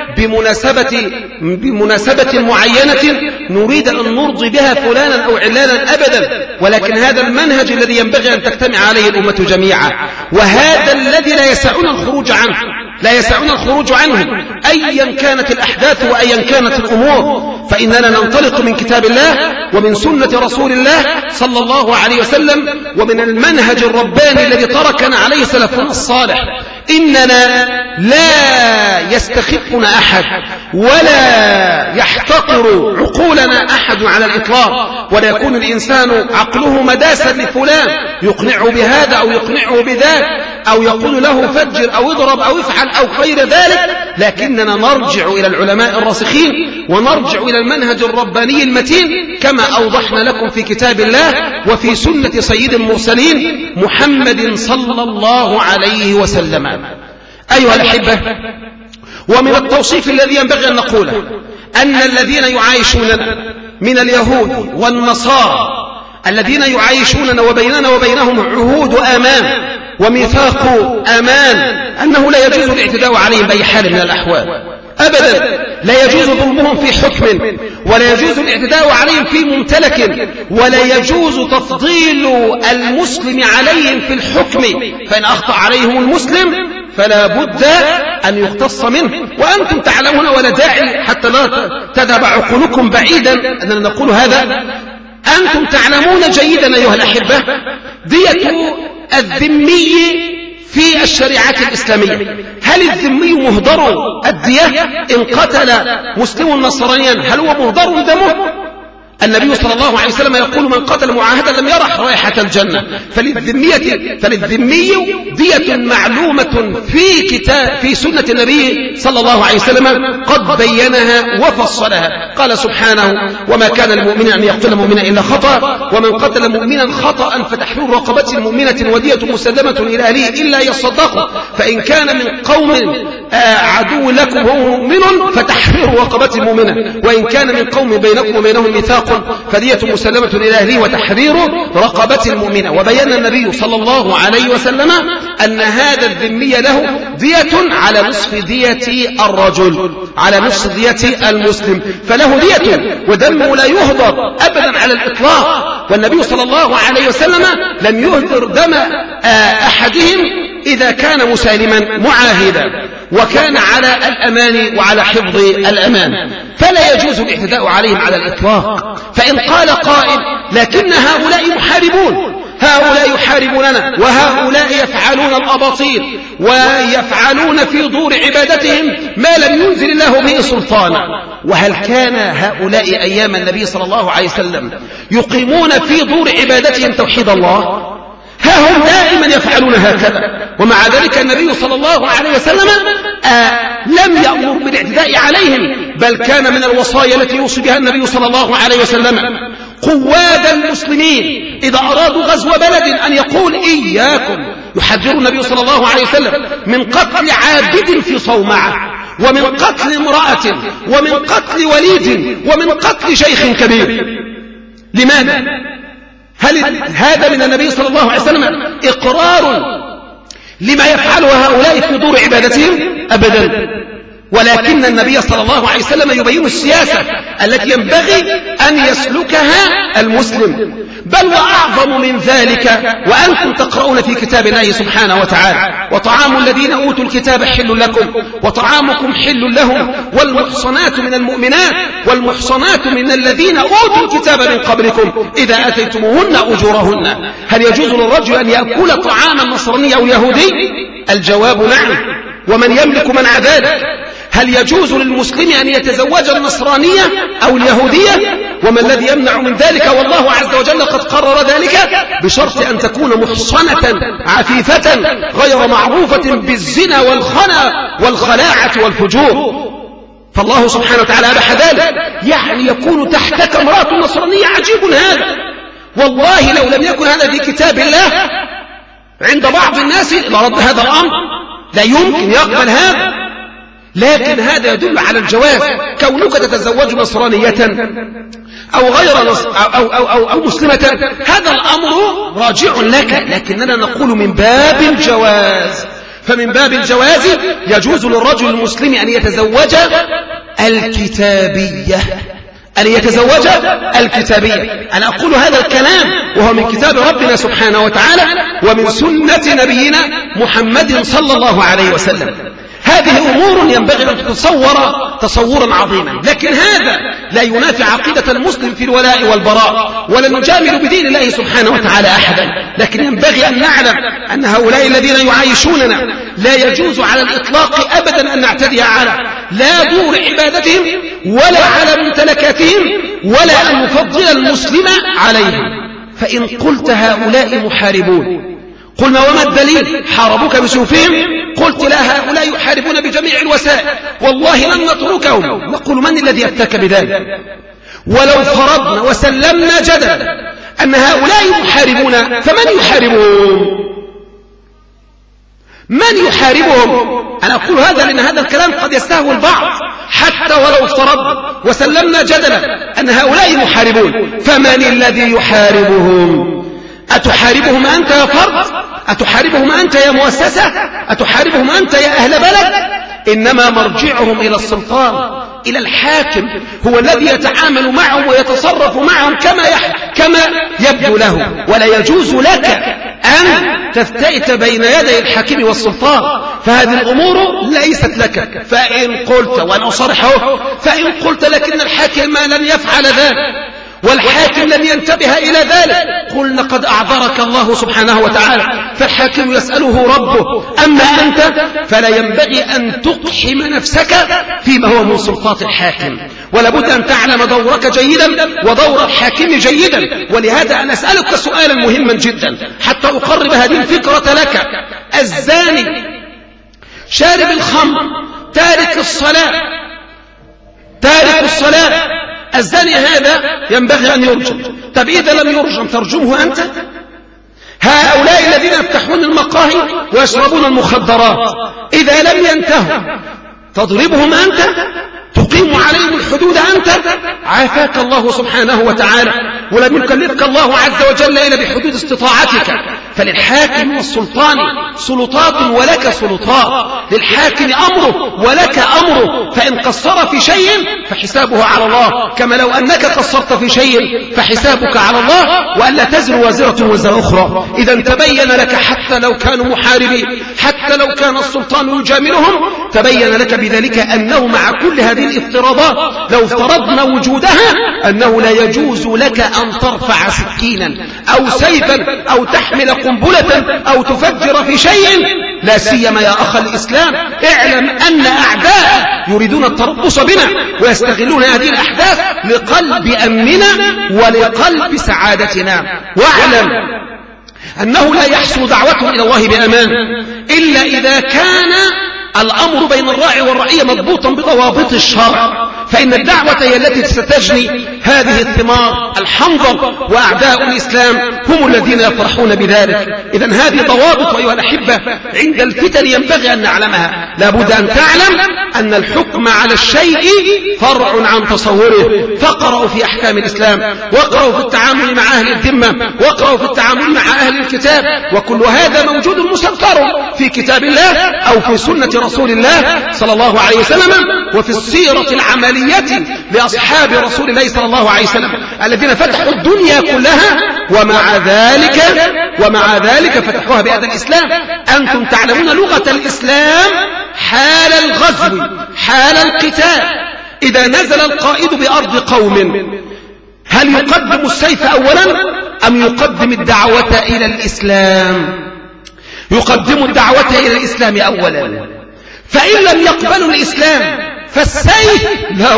بمناسبة معينة نريد أن نرضي بها فلانا أو علانا، أبدا، ولكن هذا المنهج الذي ينبغي أن تجتمع عليه الأمة جميعا، وهذا الذي لا يسعنا الخروج عنه، لا يسعنا الخروج عنه أيا كانت الأحداث وأيا كانت الأمور، فإننا ننطلق من كتاب الله ومن سنة رسول الله صلى الله عليه وسلم ومن المنهج الرباني الذي تركنا عليه سلفنا الصالح. إننا لا يستخفنا أحد ولا يحتقر عقولنا أحد على الإطلاق، ولا يكون الإنسان عقله مداسا لفلان يقنعه بهذا أو يقنعه بذاك أو يقول له فجر أو اضرب أو افعل أو غير ذلك، لكننا نرجع إلى العلماء الراسخين ونرجع إلى المنهج الرباني المتين كما أوضحنا لكم في كتاب الله وفي سنة سيد المرسلين محمد صلى الله عليه وسلم. أيها الأحبة، ومن التوصيف الذي ينبغي أن نقوله أن الذين يعايشوننا من اليهود والنصارى الذين يعايشوننا وبيننا وبينهم عهود أمان وميثاق أمان، أنه لا يجوز الاعتداء عليهم بأي حال من الأحوال أبدا، لا يجوز ظلمهم في حكم، ولا يجوز الاعتداء عليهم في ممتلك، ولا يجوز تفضيل المسلم عليهم في الحكم، فإن أخطأ عليهم المسلم فلا بد أن يقتص منه. وأنتم تعلمون، ولا داعي حتى لا تذهب عقولكم بعيدا أننا نقول هذا، أنتم تعلمون جيدا أيها الأحبة دية الذمي في الشريعة الإسلامية. هل الذمي مهدر الدية إن قتل مسلم نصرانيا؟ هل هو مهدر دمه؟ النبي صلى الله عليه وسلم يقول: من قتل معاهدا لم يرح رائحة الجنة. فللذمي دية معلومة في سنة النبي صلى الله عليه وسلم قد بينها وفصلها. قال سبحانه: وما كان المؤمن أن يقتل مؤمنا إلا خطأ، ومن قتل مؤمنا خطأ فتحرير رقبة مؤمنة ودية مسلمة إلى أهله إلا يصدقوا، فإن كان من قوم عدو لكم وهو مؤمن فتحرير رقبة مؤمنة، وإن كان من قوم بينكم وبينهم ميثاق فدية مسلمة إلى أهله وتحرير رقبة مؤمنة. وبين النبي صلى الله عليه وسلم أن هذا الذمي له دية على نصف دية الرجل، على نصف دية المسلم، فله دية ودمه لا يهدر أبدا على الإطلاق. والنبي صلى الله عليه وسلم لم يهدر دم أحدهم إذا كان مسالما معاهدا وكان على الأمان وعلى حفظ الأمان، فلا يجوز الاعتداء عليهم على الإطلاق. فإن قال قائل: لكن هؤلاء محاربون، هؤلاء يحاربوننا وهؤلاء يفعلون الأباطيل ويفعلون في دور عبادتهم ما لم ينزل الله به سلطانا، وهل كان هؤلاء أيام النبي صلى الله عليه وسلم يقيمون في دور عبادتهم توحيد الله؟ ها هم دائما يفعلون هكذا، ومع ذلك النبي صلى الله عليه وسلم لم يأمر بالاعتداء عليهم، بل كان من الوصايا التي يوصي بها النبي صلى الله عليه وسلم قواد المسلمين إذا أرادوا غزو بلد أن يقول: إياكم. يحذر النبي صلى الله عليه وسلم من قتل عابد في صومعة، ومن قتل امرأة، ومن قتل وليد، ومن قتل شيخ كبير. لماذا؟ هل هذا من النبي صلى الله عليه وسلم إقرار لما يفعله هؤلاء في دور عبادتهم؟ أبدا. ولكن النبي صلى الله عليه وسلم يبين السياسة التي ينبغي أن يسلكها المسلم. بل وأعظم من ذلك، وأنتم تقرؤون في كتاب الله سبحانه وتعالى: وطعام الذين أوتوا الكتاب حل لكم وطعامكم حل لهم والمحصنات من المؤمنات والمحصنات من الذين أوتوا الكتاب من قبلكم إذا أتيتموهن أجورهن. هل يجوز للرجل أن يأكل طعام النصراني أو اليهودي؟ الجواب نعم، ومن يملك منع ذلك. هل يجوز للمسلم أن يتزوج النصرانية أو اليهودية؟ وما الذي يمنع من ذلك؟ والله عز وجل قد قرر ذلك بشرط أن تكون محصنة عفيفة غير معروفة بالزنا والخنا والخلاعة والفجور. فالله سبحانه وتعالى أباح ذلك، يعني يكون تحتك امرأة نصرانية. عجيب هذا، والله لو لم يكن هذا في كتاب الله عند بعض الناس لرد هذا الأمر، لا يمكن يقبل هذا. لكن هذا يدل على الجواز. كونك تتزوج نصرانية أو غير أو مسلمة، هذا الأمر راجع لك، لكننا نقول من باب الجواز. فمن باب الجواز يجوز للرجل المسلم أن يتزوج الكتابية، أن يتزوج الكتابية. أنا أقول هذا الكلام وهو من كتاب ربنا سبحانه وتعالى ومن سنة نبينا محمد صلى الله عليه وسلم. هذه أمور ينبغي أن تتصور تصورا عظيما، لكن هذا لا ينافي عقيدة المسلم في الولاء والبراء، ولا نجامل بدين الله سبحانه وتعالى أحدا. لكن ينبغي أن نعلم أن هؤلاء الذين يعايشوننا لا يجوز على الإطلاق أبدا أن نعتدي على لا دور عبادتهم ولا على ممتلكاتهم، ولا أن نفضل المسلم عليهم. فإن قلت هؤلاء محاربون، قلنا وما الدليل؟ حاربوك بسيوفهم؟ قلت لا، هؤلاء يحاربون بجميع الوسائل، والله لن نتركهم. نقول من الذي يفتك بذلك؟ ولو فرضنا وسلمنا جدلا أن هؤلاء يحاربون، فمن يحاربهم؟ من يحاربهم؟ أنا أقول هذا لأن هذا الكلام قد يستهوي البعض. حتى ولو افترضنا وسلمنا جدلا أن هؤلاء محاربون، فمن الذي يحاربهم؟ أتحاربهم أنت يا فرد؟ أتحاربهم أنت يا مؤسسة؟ أتحاربهم أنت يا أهل بلد؟ إنما مرجعهم إلى السلطان، إلى الحاكم، هو الذي يتعامل معهم ويتصرف معهم كما يبدو له. ولا يجوز لك أن تفتئت بين يدي الحاكم والسلطان، فهذه الأمور ليست لك. فإن قلت، وأنا أصرحه، فإن قلت لكن الحاكم لن يفعل ذلك والحاكم لن ينتبه إلى ذلك، قل لقد أعذرك الله سبحانه وتعالى، فالحاكم يسأله ربه. أما أنت فلا ينبغي أن تقحم نفسك فيما هو من سلطات الحاكم، ولابد أن تعلم دورك جيدا ودور الحاكم جيدا. ولهذا أنا أسألك سؤالا مهما جدا حتى أقرب هذه الفكرة لك. الزاني شارب الخمر تارك الصلاة، الزاني هذا ينبغي أن يرجم. طب إذا لم يرجم ترجمه أنت؟ هؤلاء الذين يفتحون المقاهي ويشربون المخدرات إذا لم ينتهوا تضربهم أنت؟ تقيم عليهم الحدود أنت؟ عافاك الله سبحانه وتعالى، ولم يكلفك الله عز وجل إلا بحدود استطاعتك. فللحاكم والسلطان سلطات ولك سلطات، للحاكم أمره ولك أمره، فإن قصر في شيء فحسابه على الله، كما لو أنك قصرت في شيء فحسابك على الله، وألا تزر وازرة وزر أخرى. إذا تبين لك حتى لو كانوا محاربين، حتى لو كان السلطان يجاملهم، تبين لك بذلك أنه مع كل هذه الافتراضات لو افترضنا وجودها أنه لا يجوز لك أن ترفع سكينا أو سيفا أو تحمل قنبلة أو تفجر في شيء، لا سيما يا أخ الإسلام. اعلم أن أعداء يريدون التربص بنا ويستغلون هذه الأحداث لقلب أمننا ولقلب سعادتنا. واعلم أنه لا يحصل دعوتهم إلى الله بأمان إلا إذا كان الأمر بين الراعي والرعية مضبوطا بضوابط الشرع، فإن الدعوة هي التي ستجني هذه الثمار الحنظل، وأعداء الإسلام هم الذين يفرحون بذلك. إذن هذه ضوابط أيها الأحبة عند الفتن ينبغي أن نعلمها. لابد أن تعلم أن الحكم على الشيء فرع عن تصوره. فاقرأوا في أحكام الإسلام، واقرأوا في التعامل مع أهل الذمة، واقرأوا في التعامل مع أهل الكتاب، وكل هذا موجود مسطر في كتاب الله أو في سنة رسول الله صلى الله عليه وسلم، وفي السيرة العملية لأصحاب رسول الله صلى الله عليه وسلم الذين فتحوا الدنيا كلها، ومع ذلك فتحوها بهذا الإسلام. أنتم تعلمون لغة الإسلام حال الغزو، حال القتال. إذا نزل القائد بأرض قوم هل يقدم السيف أولا أم يقدم الدعوة إلى الإسلام؟ يقدم الدعوة إلى الإسلام أولا. فإن لم يقبلوا الإسلام فالسيف لا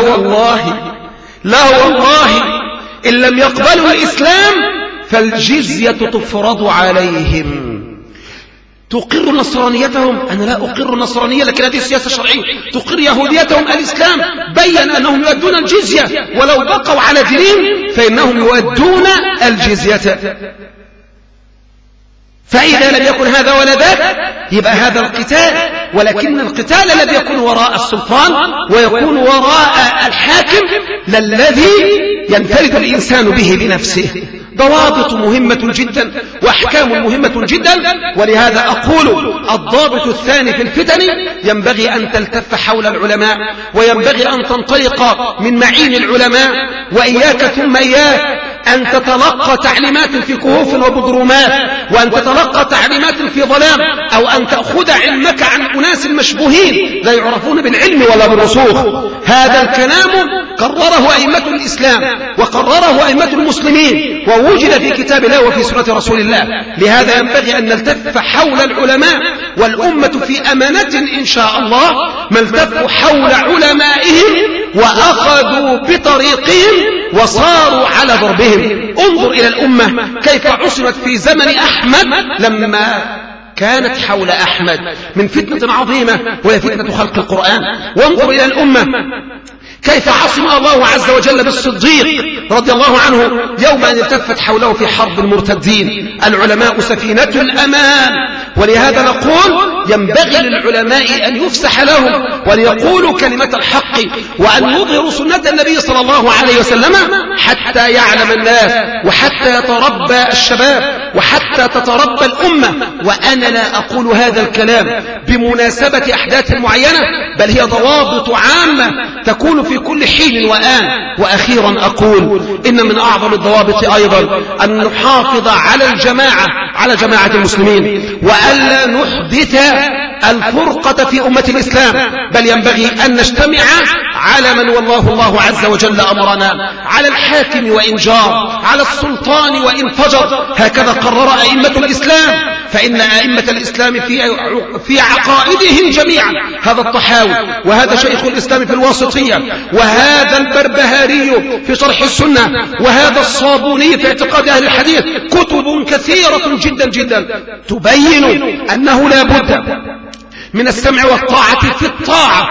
والله إن لم يقبلوا الإسلام فالجزية تفرض عليهم. تقر نصرانيتهم؟ أنا لا أقر النصرانية، لكن هذه السياسة الشرعية. تقر يهوديتهم؟ الإسلام بين أنهم يؤدون الجزية، ولو بقوا على دينهم فإنهم يؤدون الجزية. فإذا لم يكن هذا ولا ذاك يبقى هذا القتال، ولكن القتال الذي يكون وراء السلطان ويكون وراء الحاكم للذي ينفرد الإنسان به بنفسه. ضوابط مهمة جدا وأحكام مهمة جدا. ولهذا أقول الضابط الثاني في الفتن ينبغي أن تلتف حول العلماء، وينبغي أن تنطلق من معين العلماء، وإياك ثم إياك أن تتلقى تعليمات في كهوف وبدرومات، وأن تتلقى تعليمات في ظلام، أو أن تأخذ علمك عن أناس مشبوهين لا يعرفون بالعلم ولا بالرسوخ. هذا الكلام قرره أئمة الإسلام وقرره أئمة المسلمين، ووجد في كتاب الله وفي سنة رسول الله. لهذا ينبغي أن نلتف حول العلماء، والأمة في أمانة إن شاء الله ما التفوا حول علمائهم وأخذوا بطريقهم وصاروا على ضربهم. انظر إلى الأمة كيف عصمت في زمن أحمد لما كانت حول أحمد من فتنة عظيمة وهي فتنة خلق القرآن. وانظر إلى الأمة كيف عصم الله عز وجل بالصديق رضي الله عنه يوم أن التفت حوله في حرب المرتدين. العلماء سفينة الأمان، ولهذا نقول ينبغي للعلماء أن يفسح لهم وليقولوا كلمة الحق، وأن يظهروا سنة النبي صلى الله عليه وسلم حتى يعلم الناس، وحتى يتربى الشباب، وحتى تتربى الأمة. وأنا لا أقول هذا الكلام بمناسبة أحداث معينة، بل هي ضوابط عامة تكون في كل حين وآن. وأخيرا أقول إن من أعظم الضوابط أيضا أن نحافظ على جماعة المسلمين، وألا نحدث الفرقة في أمة الإسلام، بل ينبغي أن نجتمع على من والله الله عز وجل أمرنا، على الحاكم وإن جار، على السلطان وإن فجر. هكذا قرر أئمة الإسلام. فإن أئمة الإسلام في عقائدهم جميعا هذا الطحاوي، وهذا شيخ الإسلام في الواسطية، وهذا البربهاري في شرح السنة، وهذا الصابوني في اعتقاد أهل الحديث، كتب كثيرة جدا جدا تبين أنه لا بد من السمع والطاعة في الطاعة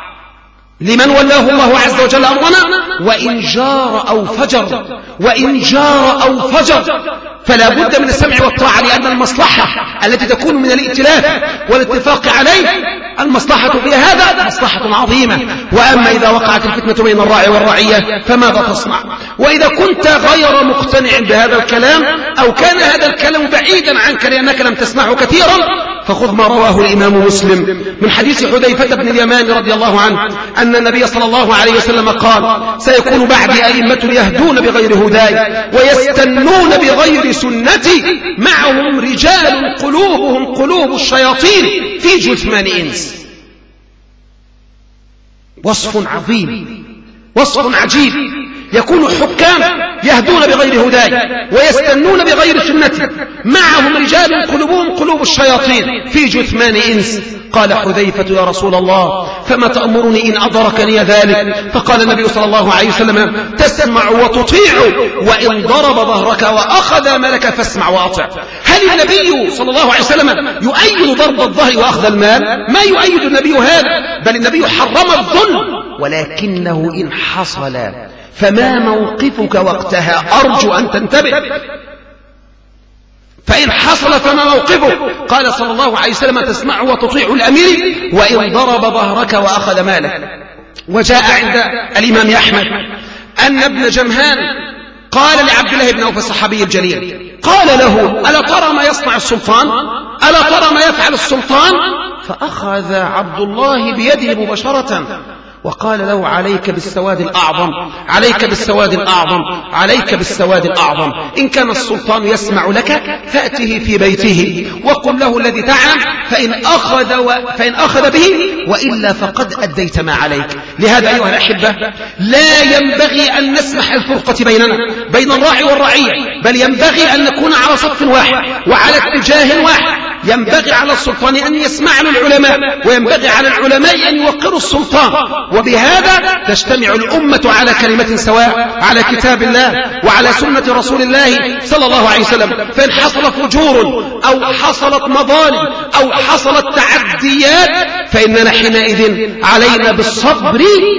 لمن ولاه الله عز وجل أمرنا، وإن جار أو فجر فلا بد من السمع والطاعة، لأن المصلحة التي تكون من الائتلاف والاتفاق عليه المصلحة في هذا مصلحة عظيمة. وأما إذا وقعت الفتنة بين الراعي والرعية فماذا تصنع؟ وإذا كنت غير مقتنع بهذا الكلام أو كان هذا الكلام بعيدا عنك لأنك لم تسمعه كثيرا، فخذ ما رواه الإمام مسلم من حديث حذيفة بن اليمان رضي الله عنه أن النبي صلى الله عليه وسلم قال: سيكون بعدي أئمة يهدون بغير هداي ويستنون بغير سنتي، معهم رجال قلوبهم قلوب الشياطين في جثمان إنس. وصف عظيم، وصف عجيب. يكون حكام يهدون بغير هداي ويستنون بغير سنتي، معهم رجال قلوبهم قلوب الشياطين في جثمان إنس. قال حذيفة: يا رسول الله فما تأمرني إن أدركني ذلك؟ فقال النبي صلى الله عليه وسلم: تسمع وتطيع، وإن ضرب ظهرك وأخذ مالك فاسمع وأطع. هل النبي صلى الله عليه وسلم يؤيد ضرب الظهر وأخذ المال؟ ما يؤيد النبي هذا، بل النبي حرم الظلم، ولكنه إن حصل فما موقفك وقتها؟ أرجو أن تنتبه. فإن حصل فما موقفه؟ قال صلى الله عليه وسلم: تسمع وتطيع الأمير وإن ضرب ظهرك وأخذ مالك. وجاء عند الإمام أحمد أن ابن جمهان قال لعبد الله بن عوف الصحابي الجليل، قال له: ألا ترى ما يصنع السلطان؟ ألا ترى ما يفعل السلطان؟ فأخذ عبد الله بيده مباشرة وقال له: عليك بالسواد الأعظم، عليك بالسواد الأعظم، عليك بالسواد الأعظم. إن كان السلطان يسمع لك فأته في بيته وقل له الذي تعلم، فإن أخذ به وإلا فقد أديت ما عليك. لهذا أيها الأحبة لا ينبغي أن نسمح الفرقة بيننا بين الراعي والرعية، بل ينبغي أن نكون على صف واحد وعلى اتجاه واحد. ينبغي على السلطان أن يسمع للعلماء، وينبغي على العلماء أن يوقروا السلطان، وبهذا تجتمع الأمة على كلمة سواء، على كتاب الله وعلى سنة رسول الله صلى الله عليه وسلم. فإن حصل فجور أو حصلت مظالم أو حصلت تعديات فإننا حينئذ علينا بالصبر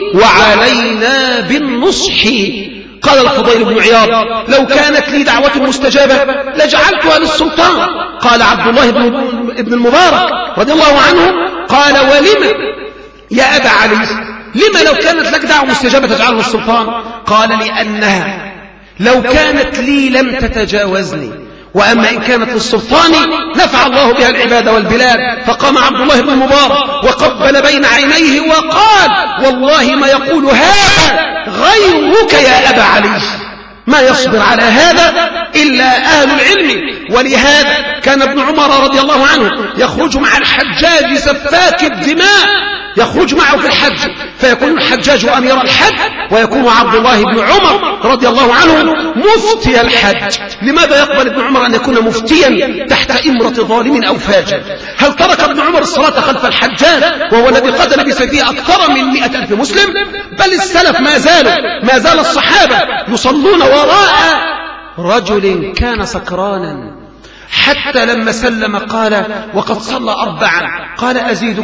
وعلينا بالنصح. قال الفضيل بن عياض: لو كانت لي دعوة مستجابة لجعلتها للسلطان. قال عبد الله بن المبارك رضي الله عنه: قال: ولم يا أبا علي، لما لو كانت لك دعوة مستجابة تجعلها للسلطان؟ قال: لأنها لو كانت لي لم تتجاوزني، وأما إن كانت للسلطان نفع الله بها العباد والبلاد. فقام عبد الله بن المبارك وقبل بين عينيه وقال: والله ما يقول هذا غيرك يا أبا علي، ما يصبر على هذا إلا أهل العلم. ولهذا كان ابن عمر رضي الله عنه يخرج مع الحجاج سفاك الدماء، يخرج معه في الحج، فيكون الحجاج أمير الحج ويكون عبد الله بن عمر رضي الله عنه مفتي الحج. لماذا يقبل ابن عمر أن يكون مفتيا تحت إمرة ظالم أو فاجر؟ هل ترك ابن عمر الصلاة خلف الحجاج وهو الذي قتل بسيفه أكثر من 100,000 مسلم؟ بل السلف ما زال الصحابة يصلون وراء رجل كان سكرانا، حتى لما سلم قال: وقد صلى 4، قال: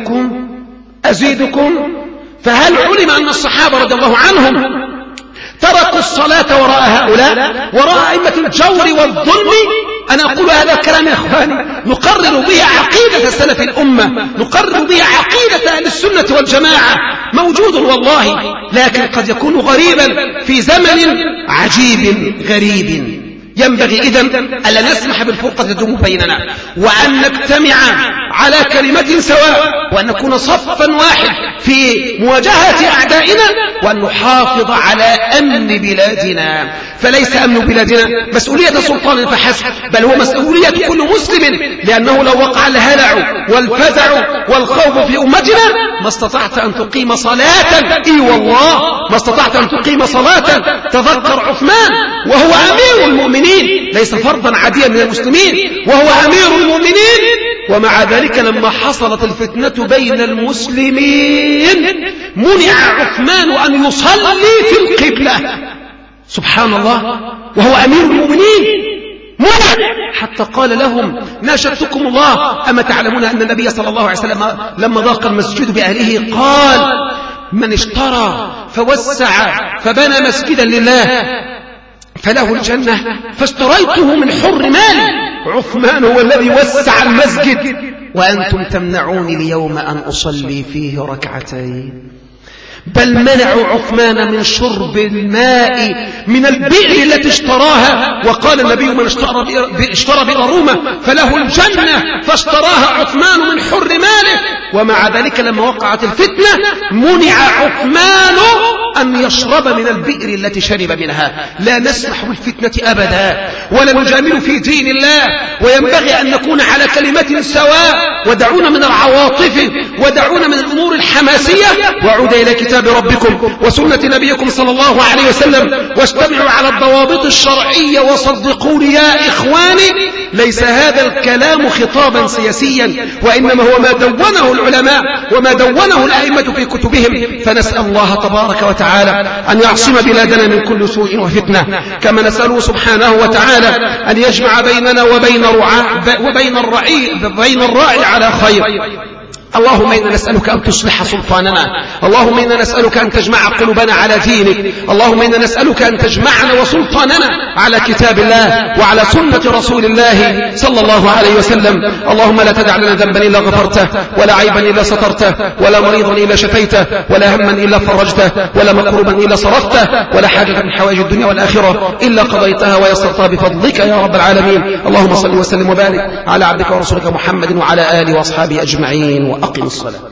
أزيدكم. فهل علم أن الصحابة رضي الله عنهم تركوا الصلاة وراء هؤلاء، وراء أئمة الجور والظلم؟ أنا أقول هذا الكلام يا أخواني نقرر به عقيدة سلف الأمة، نقرر به عقيدة أهل السنة والجماعة. موجود والله، لكن قد يكون غريبا في زمن عجيب غريب. ينبغي إذن ألا نسمح بالفرقة تدوم بيننا، وأن نجتمع على كلمة سواء، وأن نكون صفا واحد في مواجهة أعدائنا، وأن نحافظ على أمن بلادنا. فليس أمن بلادنا مسؤولية سلطان فحسب، بل هو مسؤولية كل مسلم، لأنه لو وقع الهلع والفزع والخوف في أمتنا ما استطعت أن تقيم صلاة. إي والله ما استطعت أن تقيم صلاة. تذكر عثمان وهو أمير المؤمنين، ليس فردا عاديا من المسلمين، وهو أمير المؤمنين، ومع ذلك لما حصلت الفتنة بين المسلمين منع عثمان أن يصلي في القبلة. سبحان الله، وهو أمير المؤمنين منع، حتى قال لهم: ناشدتكم الله، أما تعلمون أن النبي صلى الله عليه وسلم لما ضاق المسجد بأهله قال: من اشترى فوسع فبنى مسجدا لله فله الجنة، فاشتريته من حر مالي. عثمان هو الذي وسع المسجد، وأنتم تمنعوني اليوم أن أصلي فيه ركعتين. بل منعوا عثمان من شرب الماء من البئر التي اشتراها، وقال النبي: من اشترى بئر رومة فله الجنة، فاشتراها عثمان من حر ماله. ومع ذلك لما وقعت الفتنة منع عثمان أن يشرب من البئر التي شرب منها. لا نسمح بالفتنة أبدا، ولا نجامل في دين الله، وينبغي أن نكون على كلمة سواء، ودعونا من العواطف، ودعونا من الأمور الحماسية، وعود إلى كتاب ربكم وسنة نبيكم صلى الله عليه وسلم، واجتمعوا على الضوابط الشرعية. وصدقوني يا إخواني، ليس هذا الكلام خطابا سياسيا، وإنما هو ما دونه العلماء وما دونه الأئمة في كتبهم. فنسأل الله تبارك وتعالى أن يعصم بلادنا من كل سوء وفتنة، كما نسأله سبحانه وتعالى أن يجمع بيننا وبين الراعي على خير. اللهم إنا نسألك أن تصلح سلطاننا، اللهم إنا نسألك أن تجمع قلوبنا على دينك، اللهم إنا نسألك أن تجمعنا وسلطاننا على كتاب الله وعلى سنة رسول الله صلى الله عليه وسلم. اللهم لا تدع لنا ذنبا إلا غفرته، ولا عيبا إلا سترته، ولا مريضا إلا شفيته، ولا هما إلا فرجته، ولا مكروبا إلا صرفته، ولا حاجة من حوائج الدنيا والآخرة إلا قضيتها ويسرتها بفضلك يا رب العالمين. اللهم صل وسلم وبارك على عبدك ورسولك محمد وعلى آله وأصحابه أجمعين، وأقم الصلاة.